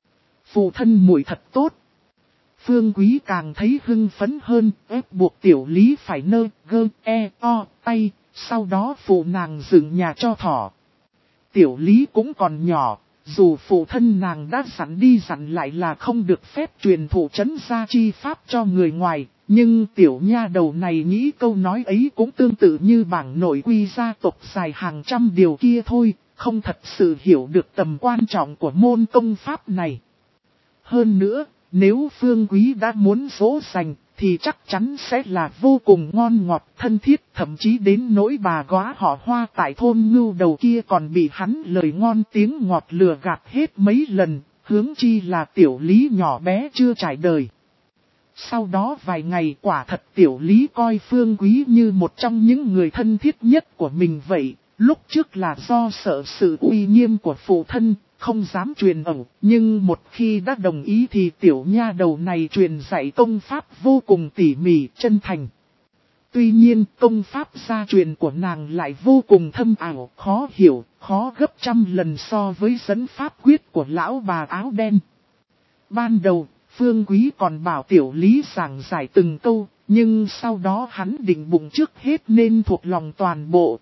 Phụ thân muội thật tốt. Phương Quý càng thấy hưng phấn hơn, ép buộc Tiểu Lý phải nơ, gơ, e, o, tay, sau đó phụ nàng dựng nhà cho thỏ. Tiểu Lý cũng còn nhỏ, dù phụ thân nàng đã dặn đi dặn lại là không được phép truyền thụ trấn gia chi pháp cho người ngoài, nhưng tiểu nha đầu này nghĩ câu nói ấy cũng tương tự như bảng nội quy gia tộc dài hàng trăm điều kia thôi, không thật sự hiểu được tầm quan trọng của môn công pháp này. Hơn nữa, nếu Phương Quý đã muốn dỗ dành, thì chắc chắn sẽ là vô cùng ngon ngọt thân thiết, thậm chí đến nỗi bà góa họ Hoa tại thôn ngưu đầu kia còn bị hắn lời ngon tiếng ngọt lừa gạt hết mấy lần, hướng chi là Tiểu Lý nhỏ bé chưa trải đời. Sau đó vài ngày quả thật Tiểu Lý coi Phương Quý như một trong những người thân thiết nhất của mình vậy, lúc trước là do sợ sự uy nghiêm của phụ thân, không dám truyền ẩu, nhưng một khi đã đồng ý thì tiểu nha đầu này truyền dạy công pháp vô cùng tỉ mỉ, chân thành. Tuy nhiên công pháp gia truyền của nàng lại vô cùng thâm ảo, khó hiểu, khó gấp trăm lần so với dẫn pháp quyết của lão bà áo đen. Ban đầu, Phương Quý còn bảo Tiểu Lý giảng giải từng câu, nhưng sau đó hắn định bụng trước hết nên thuộc lòng toàn bộ.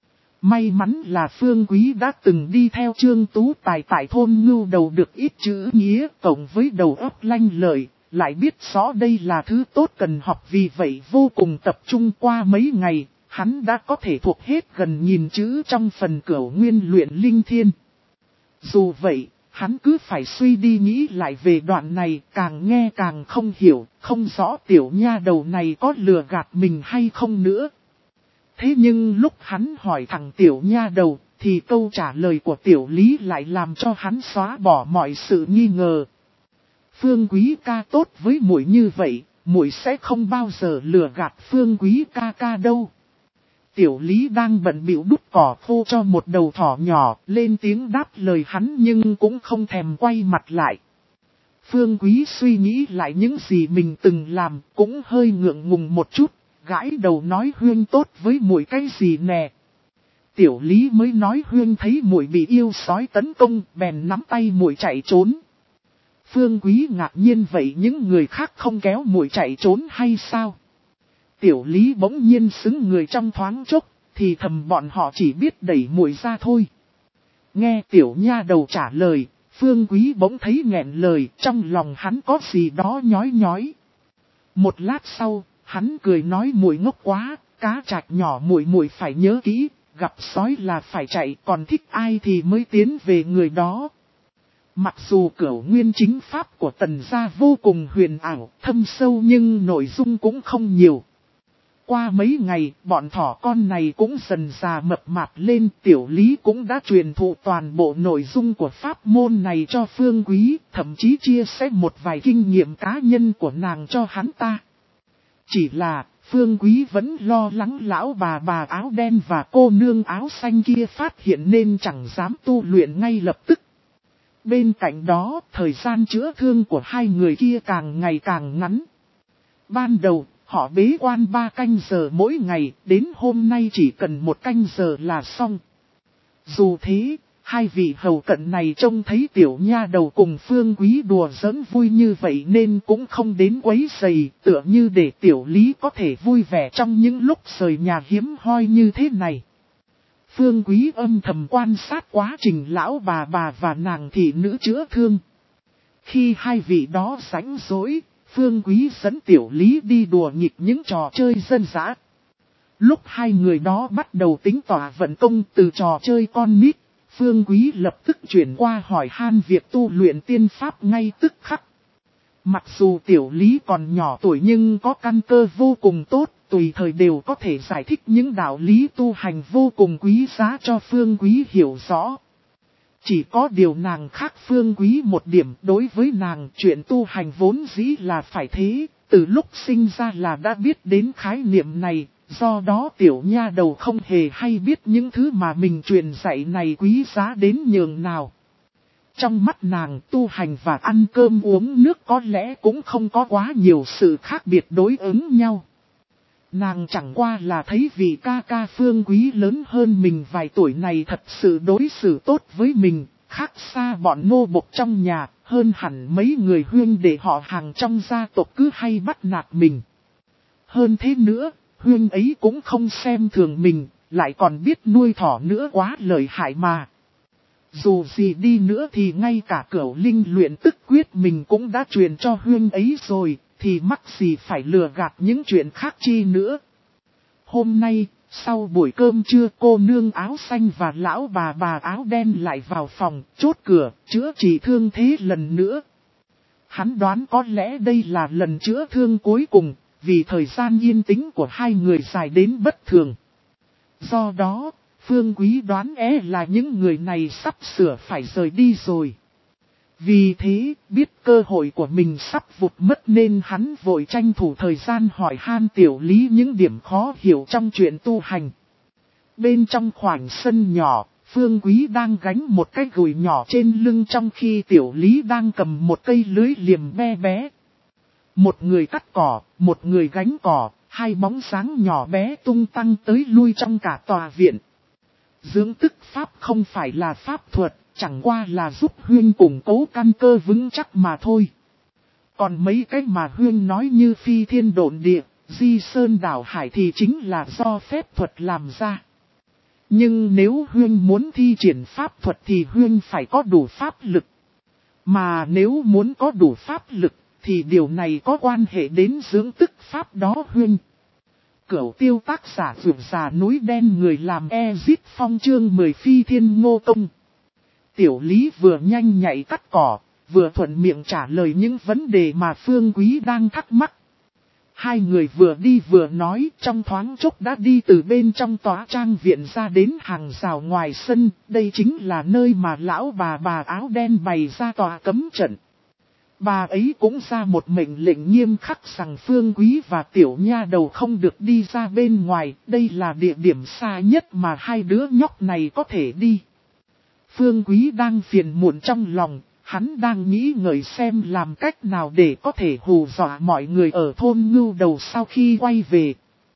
May mắn là Phương Quý đã từng đi theo Trương Tú Tài tại thôn ngưu đầu được ít chữ nghĩa, cộng với đầu óc lanh lợi, lại biết rõ đây là thứ tốt cần học, vì vậy vô cùng tập trung. Qua mấy ngày, hắn đã có thể thuộc hết gần nghìn chữ trong phần Cửu Nguyên luyện linh thiên. Dù vậy, hắn cứ phải suy đi nghĩ lại về đoạn này, càng nghe càng không hiểu, không rõ tiểu nha đầu này có lừa gạt mình hay không nữa. Thế nhưng lúc hắn hỏi thằng tiểu nha đầu, thì câu trả lời của Tiểu Lý lại làm cho hắn xóa bỏ mọi sự nghi ngờ. Phương Quý ca tốt với muội như vậy, muội sẽ không bao giờ lừa gạt Phương Quý ca ca đâu. Tiểu Lý đang bận bịu đút cỏ khô cho một đầu thỏ nhỏ, lên tiếng đáp lời hắn nhưng cũng không thèm quay mặt lại. Phương Quý suy nghĩ lại những gì mình từng làm, cũng hơi ngượng ngùng một chút. Gãi đầu nói Huyên tốt với muội cái gì nè. Tiểu Lý mới nói Huyên thấy muội bị yêu sói tấn công, bèn nắm tay muội chạy trốn. Phương Quý ngạc nhiên, vậy những người khác không kéo muội chạy trốn hay sao? Tiểu Lý bỗng nhiên xứng người trong thoáng chốc, thì thầm bọn họ chỉ biết đẩy muội ra thôi. Nghe tiểu nha đầu trả lời, Phương Quý bỗng thấy nghẹn lời, trong lòng hắn có gì đó nhói nhói. Một lát sau, hắn cười nói muội ngốc quá, cá trạch nhỏ muội muội phải nhớ kỹ, gặp sói là phải chạy, còn thích ai thì mới tiến về người đó. Mặc dù Cửu Nguyên chính pháp của Tần gia vô cùng huyền ảo, thâm sâu nhưng nội dung cũng không nhiều. Qua mấy ngày, bọn thỏ con này cũng dần già mập mạp lên, Tiểu Lý cũng đã truyền thụ toàn bộ nội dung của pháp môn này cho Phương Quý, thậm chí chia sẻ một vài kinh nghiệm cá nhân của nàng cho hắn ta. Chỉ là, Phương Quý vẫn lo lắng lão bà bà áo đen và cô nương áo xanh kia phát hiện nên chẳng dám tu luyện ngay lập tức. Bên cạnh đó, thời gian chữa thương của hai người kia càng ngày càng ngắn. Ban đầu, họ bế quan ba canh giờ mỗi ngày, đến hôm nay chỉ cần một canh giờ là xong. Dù thế, hai vị hầu cận này trông thấy tiểu nha đầu cùng Phương Quý đùa giỡn vui như vậy nên cũng không đến quấy rầy, tựa như để Tiểu Lý có thể vui vẻ trong những lúc rời nhà hiếm hoi như thế này. Phương Quý âm thầm quan sát quá trình lão bà bà và nàng thị nữ chữa thương. Khi hai vị đó rảnh rỗi, Phương Quý dẫn Tiểu Lý đi đùa nghịch những trò chơi dân dã. Lúc hai người đó bắt đầu tính tỏa vận công từ trò chơi con nít, Phương Quý lập tức chuyển qua hỏi han việc tu luyện tiên pháp ngay tức khắc. Mặc dù Tiểu Lý còn nhỏ tuổi nhưng có căn cơ vô cùng tốt, tùy thời đều có thể giải thích những đạo lý tu hành vô cùng quý giá cho Phương Quý hiểu rõ. Chỉ có điều nàng khác Phương Quý một điểm, đối với nàng chuyện tu hành vốn dĩ là phải thế, từ lúc sinh ra là đã biết đến khái niệm này, do đó tiểu nha đầu không hề hay biết những thứ mà mình truyền dạy này quý giá đến nhường nào. Trong mắt nàng tu hành và ăn cơm uống nước có lẽ cũng không có quá nhiều sự khác biệt đối ứng nhau. Nàng chẳng qua là thấy vị ca ca Phương Quý lớn hơn mình vài tuổi này thật sự đối xử tốt với mình, khác xa bọn nô bộc trong nhà, hơn hẳn mấy người huynh đệ họ hàng trong gia tộc cứ hay bắt nạt mình. Hơn thế nữa, huynh ấy cũng không xem thường mình, lại còn biết nuôi thỏ nữa quá lợi hại mà. Dù gì đi nữa thì ngay cả cửu linh luyện tức quyết mình cũng đã truyền cho huynh ấy rồi, thì mắc gì phải lừa gạt những chuyện khác chi nữa. Hôm nay, sau buổi cơm trưa cô nương áo xanh và lão bà bà áo đen lại vào phòng, chốt cửa, chữa trị thương thế lần nữa. Hắn đoán có lẽ đây là lần chữa thương cuối cùng, vì thời gian yên tĩnh của hai người dài đến bất thường. Do đó, Phương Quý đoán é là những người này sắp sửa phải rời đi rồi. Vì thế, biết cơ hội của mình sắp vụt mất nên hắn vội tranh thủ thời gian hỏi han tiểu lý những điểm khó hiểu trong chuyện tu hành. Bên trong khoảnh sân nhỏ, Phương Quý đang gánh một cái gùi nhỏ trên lưng trong khi tiểu lý đang cầm một cây lưới liềm bé bé. Một người cắt cỏ, một người gánh cỏ, hai bóng sáng nhỏ bé tung tăng tới lui trong cả tòa viện. Dưỡng tức pháp không phải là pháp thuật, chẳng qua là giúp Huyên củng cố căn cơ vững chắc mà thôi. Còn mấy cái mà Huyên nói như phi thiên độn địa, di sơn đảo hải thì chính là do phép thuật làm ra. Nhưng nếu Huyên muốn thi triển pháp thuật thì Huyên phải có đủ pháp lực. Mà nếu muốn có đủ pháp lực thì điều này có quan hệ đến dưỡng tức pháp đó Huyên. Cửu tiêu tác giả vượt già núi đen người làm Ezit Phong chương mười phi thiên ngô công. Tiểu lý vừa nhanh nhạy cắt cỏ, vừa thuận miệng trả lời những vấn đề mà Phương Quý đang thắc mắc. Hai người vừa đi vừa nói trong thoáng chốc đã đi từ bên trong tòa trang viện ra đến hàng rào ngoài sân, đây chính là nơi mà lão bà bà áo đen bày ra tòa cấm trận. Bà ấy cũng ra một mệnh lệnh nghiêm khắc rằng Phương Quý và tiểu nha đầu không được đi ra bên ngoài, đây là địa điểm xa nhất mà hai đứa nhóc này có thể đi. Phương Quý đang phiền muộn trong lòng, hắn đang nghĩ ngợi xem làm cách nào để có thể hù dọa mọi người ở thôn Ngưu Đầu sau khi quay về.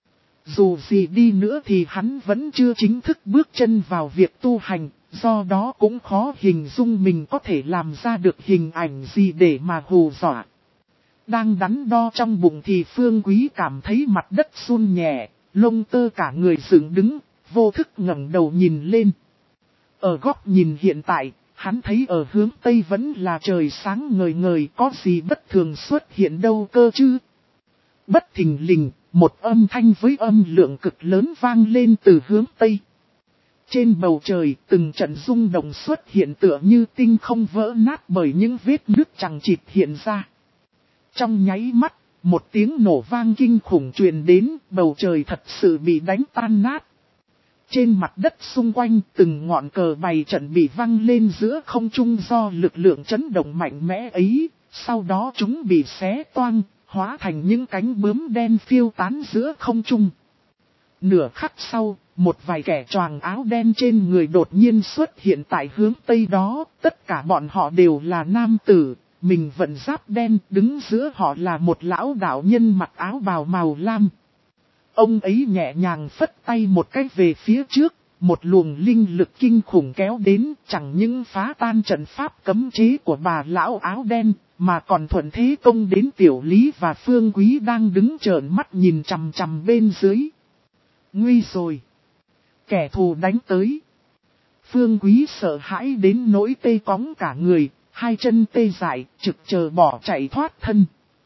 Dù gì đi nữa thì hắn vẫn chưa chính thức bước chân vào việc tu hành, do đó cũng khó hình dung mình có thể làm ra được hình ảnh gì để mà hù dọa. Đang đắn đo trong bụng thì Phương Quý cảm thấy mặt đất run nhẹ, lông tơ cả người dựng đứng, vô thức ngẩng đầu nhìn lên. Ở góc nhìn hiện tại, hắn thấy ở hướng Tây vẫn là trời sáng ngời ngời, có gì bất thường xuất hiện đâu cơ chứ. Bất thình lình, một âm thanh với âm lượng cực lớn vang lên từ hướng Tây. Trên bầu trời, từng trận rung động xuất hiện tựa như tinh không vỡ nát bởi những vết nứt chằng chịt hiện ra. Trong nháy mắt, một tiếng nổ vang kinh khủng truyền đến, bầu trời thật sự bị đánh tan nát. Trên mặt đất xung quanh, từng ngọn cờ bày trận bị văng lên giữa không trung do lực lượng chấn động mạnh mẽ ấy, sau đó chúng bị xé toang, hóa thành những cánh bướm đen phiêu tán giữa không trung. Nửa khắc sau, một vài kẻ choàng áo đen trên người đột nhiên xuất hiện tại hướng Tây đó, tất cả bọn họ đều là nam tử, mình vận giáp đen, đứng giữa họ là một lão đạo nhân mặc áo bào màu lam. Ông ấy nhẹ nhàng phất tay một cái về phía trước, một luồng linh lực kinh khủng kéo đến, chẳng những phá tan trận pháp cấm chế của bà lão áo đen, mà còn thuận thế công đến tiểu lý và Phương Quý đang đứng trợn mắt nhìn chằm chằm bên dưới. Nguy rồi! Kẻ thù đánh tới. Phương Quý sợ hãi đến nỗi tê cóng cả người, hai chân tê dại, trực chờ bỏ chạy thoát thân.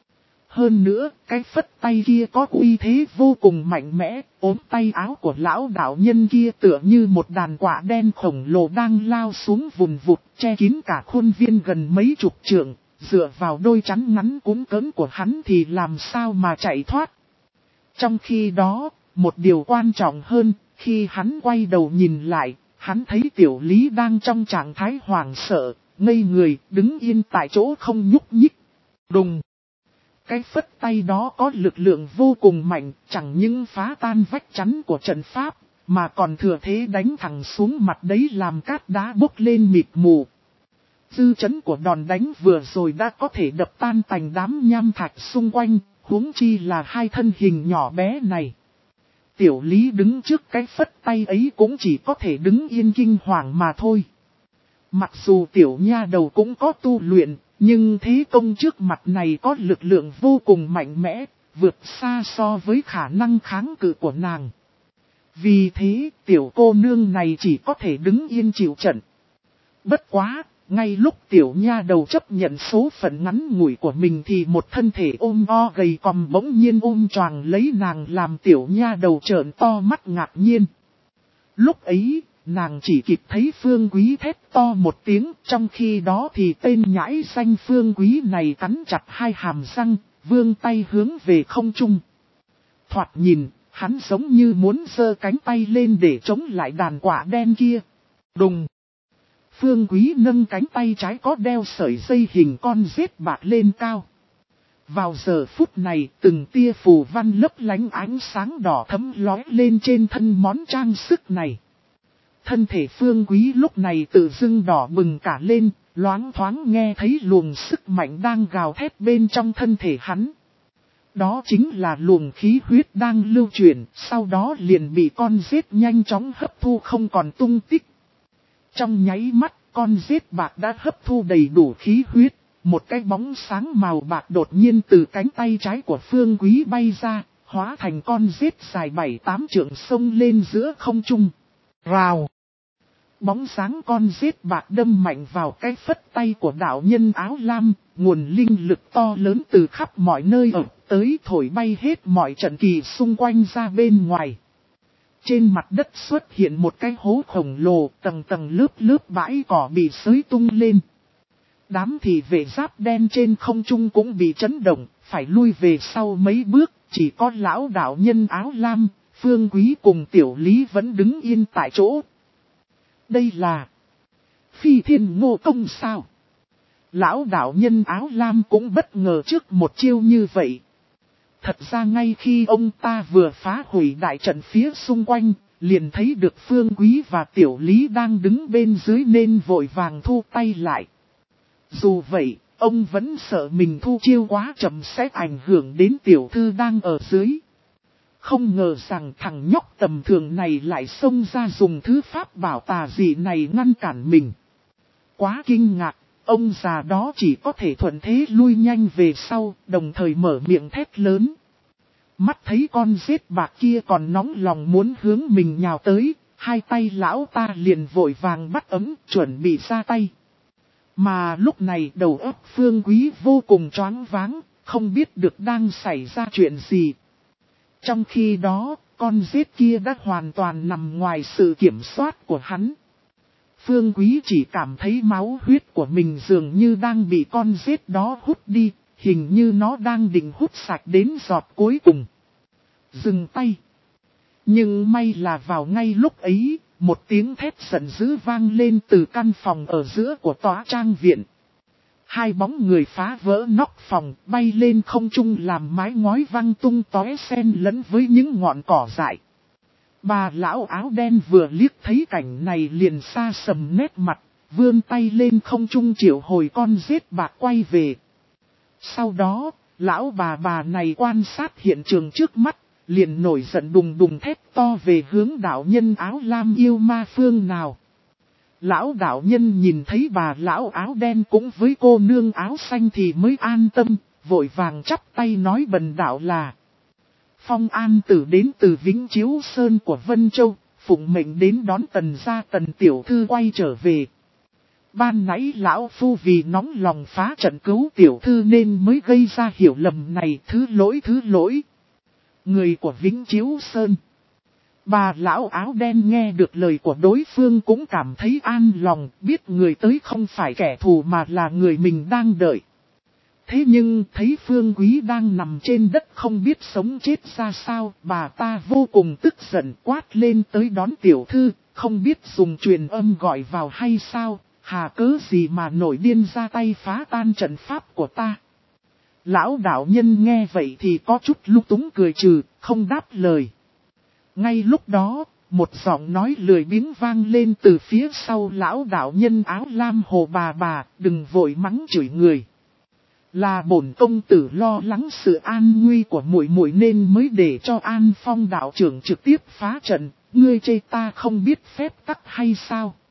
Hơn nữa, cái phất tay kia có uy thế vô cùng mạnh mẽ, ốm tay áo của lão đạo nhân kia tựa như một đàn quả đen khổng lồ đang lao xuống vùn vụt, che kín cả khuôn viên gần mấy chục trượng, dựa vào đôi chắn ngắn cúm cỡn của hắn thì làm sao mà chạy thoát. Trong khi đó, một điều quan trọng hơn, khi hắn quay đầu nhìn lại, hắn thấy Tiểu Lý đang trong trạng thái hoảng sợ, ngây người, đứng yên tại chỗ không nhúc nhích. Đùng! Cái phất tay đó có lực lượng vô cùng mạnh, chẳng những phá tan vách chắn của trận pháp, mà còn thừa thế đánh thẳng xuống mặt đấy làm cát đá bốc lên mịt mù. Dư chấn của đòn đánh vừa rồi đã có thể đập tan tành đám nham thạch xung quanh, huống chi là hai thân hình nhỏ bé này. Tiểu Lý đứng trước cái phất tay ấy cũng chỉ có thể đứng yên kinh hoàng mà thôi. Mặc dù tiểu nha đầu cũng có tu luyện, nhưng thế công trước mặt này có lực lượng vô cùng mạnh mẽ, vượt xa so với khả năng kháng cự của nàng. Vì thế, tiểu cô nương này chỉ có thể đứng yên chịu trận. Bất quá, ngay lúc tiểu nha đầu chấp nhận số phận ngắn ngủi của mình thì một thân thể ôm o gầy còm bỗng nhiên ôm choàng lấy nàng làm tiểu nha đầu trợn to mắt ngạc nhiên. Lúc ấy, nàng chỉ kịp thấy Phương Quý thét to một tiếng, trong khi đó thì tên nhãi xanh Phương Quý này cắn chặt hai hàm răng, vươn tay hướng về không trung. Thoạt nhìn, hắn giống như muốn giơ cánh tay lên để chống lại đàn quạ đen kia. Đùng! Phương Quý nâng cánh tay trái có đeo sợi dây hình con rết bạc lên cao. Vào giờ phút này, từng tia phù văn lấp lánh ánh sáng đỏ thấm lóe lên trên thân món trang sức này. Thân thể Phương Quý lúc này tự dưng đỏ bừng cả lên, loáng thoáng nghe thấy luồng sức mạnh đang gào thét bên trong thân thể hắn. Đó chính là luồng khí huyết đang lưu chuyển, sau đó liền bị con rết nhanh chóng hấp thu không còn tung tích. Trong nháy mắt, con rết bạc đã hấp thu đầy đủ khí huyết, một cái bóng sáng màu bạc đột nhiên từ cánh tay trái của Phương Quý bay ra, hóa thành con rết dài bảy tám trượng sông lên giữa không trung. Rào! Bóng sáng con rết bạc đâm mạnh vào cái phất tay của đạo nhân áo lam, nguồn linh lực to lớn từ khắp mọi nơi ập tới thổi bay hết mọi trận kỳ xung quanh ra bên ngoài. Trên mặt đất xuất hiện một cái hố khổng lồ, tầng tầng lớp lớp bãi cỏ bị xới tung lên. Đám thị vệ giáp đen trên không trung cũng bị chấn động, phải lui về sau mấy bước, chỉ có lão đạo nhân áo lam, Phương Quý cùng Tiểu Lý vẫn đứng yên tại chỗ. Đây là Phi Thiên Ngô Công sao? Lão đạo nhân áo lam cũng bất ngờ trước một chiêu như vậy. Thật ra ngay khi ông ta vừa phá hủy đại trận phía xung quanh, liền thấy được Phương Quý và Tiểu Lý đang đứng bên dưới nên vội vàng thu tay lại. Dù vậy, ông vẫn sợ mình thu chiêu quá chậm sẽ ảnh hưởng đến tiểu thư đang ở dưới. Không ngờ rằng thằng nhóc tầm thường này lại xông ra dùng thứ pháp bảo tà dị này ngăn cản mình. Quá kinh ngạc, ông già đó chỉ có thể thuận thế lui nhanh về sau, đồng thời mở miệng thét lớn. Mắt thấy con rết bạc kia còn nóng lòng muốn hướng mình nhào tới, hai tay lão ta liền vội vàng bắt ấm, chuẩn bị ra tay. Mà lúc này đầu óc Phương Quý vô cùng choáng váng, không biết được đang xảy ra chuyện gì. Trong khi đó, con rết kia đã hoàn toàn nằm ngoài sự kiểm soát của hắn. Phương Quý chỉ cảm thấy máu huyết của mình dường như đang bị con rết đó hút đi, hình như nó đang định hút sạch đến giọt cuối cùng. Dừng tay. Nhưng may là vào ngay lúc ấy, một tiếng thét giận dữ vang lên từ căn phòng ở giữa của tòa trang viện. Hai bóng người phá vỡ nóc phòng, bay lên không trung làm mái ngói văng tung tóe xen lẫn với những ngọn cỏ dại. Bà lão áo đen vừa liếc thấy cảnh này liền xa sầm nét mặt, vươn tay lên không trung triệu hồi con rết bạc quay về. Sau đó, lão bà bà này quan sát hiện trường trước mắt, liền nổi giận đùng đùng thét to về hướng đạo nhân áo lam yêu ma phương nào. Lão đạo nhân nhìn thấy bà lão áo đen cũng với cô nương áo xanh thì mới an tâm, vội vàng chắp tay nói bần đạo là Phong An Tử đến từ Vĩnh Chiếu Sơn của Vân Châu, phụng mệnh đến đón Tần gia Tần tiểu thư quay trở về. Ban nãy lão phu vì nóng lòng phá trận cứu tiểu thư nên mới gây ra hiểu lầm này, thứ lỗi thứ lỗi. Người của Vĩnh Chiếu Sơn. Bà lão áo đen nghe được lời của đối phương cũng cảm thấy an lòng, biết người tới không phải kẻ thù mà là người mình đang đợi. Thế nhưng thấy Phương Quý đang nằm trên đất không biết sống chết ra sao, bà ta vô cùng tức giận quát lên tới đón tiểu thư, không biết dùng truyền âm gọi vào hay sao, hà cớ gì mà nổi điên ra tay phá tan trận pháp của ta. Lão đạo nhân nghe vậy thì có chút lung túng cười trừ, không đáp lời. Ngay lúc đó, một giọng nói lười biếng vang lên từ phía sau lão đạo nhân áo lam hồ bà bà, đừng vội mắng chửi người. Là bổn công tử lo lắng sự an nguy của muội muội nên mới để cho An Phong đạo trưởng trực tiếp phá trận, ngươi chê ta không biết phép tắc hay sao?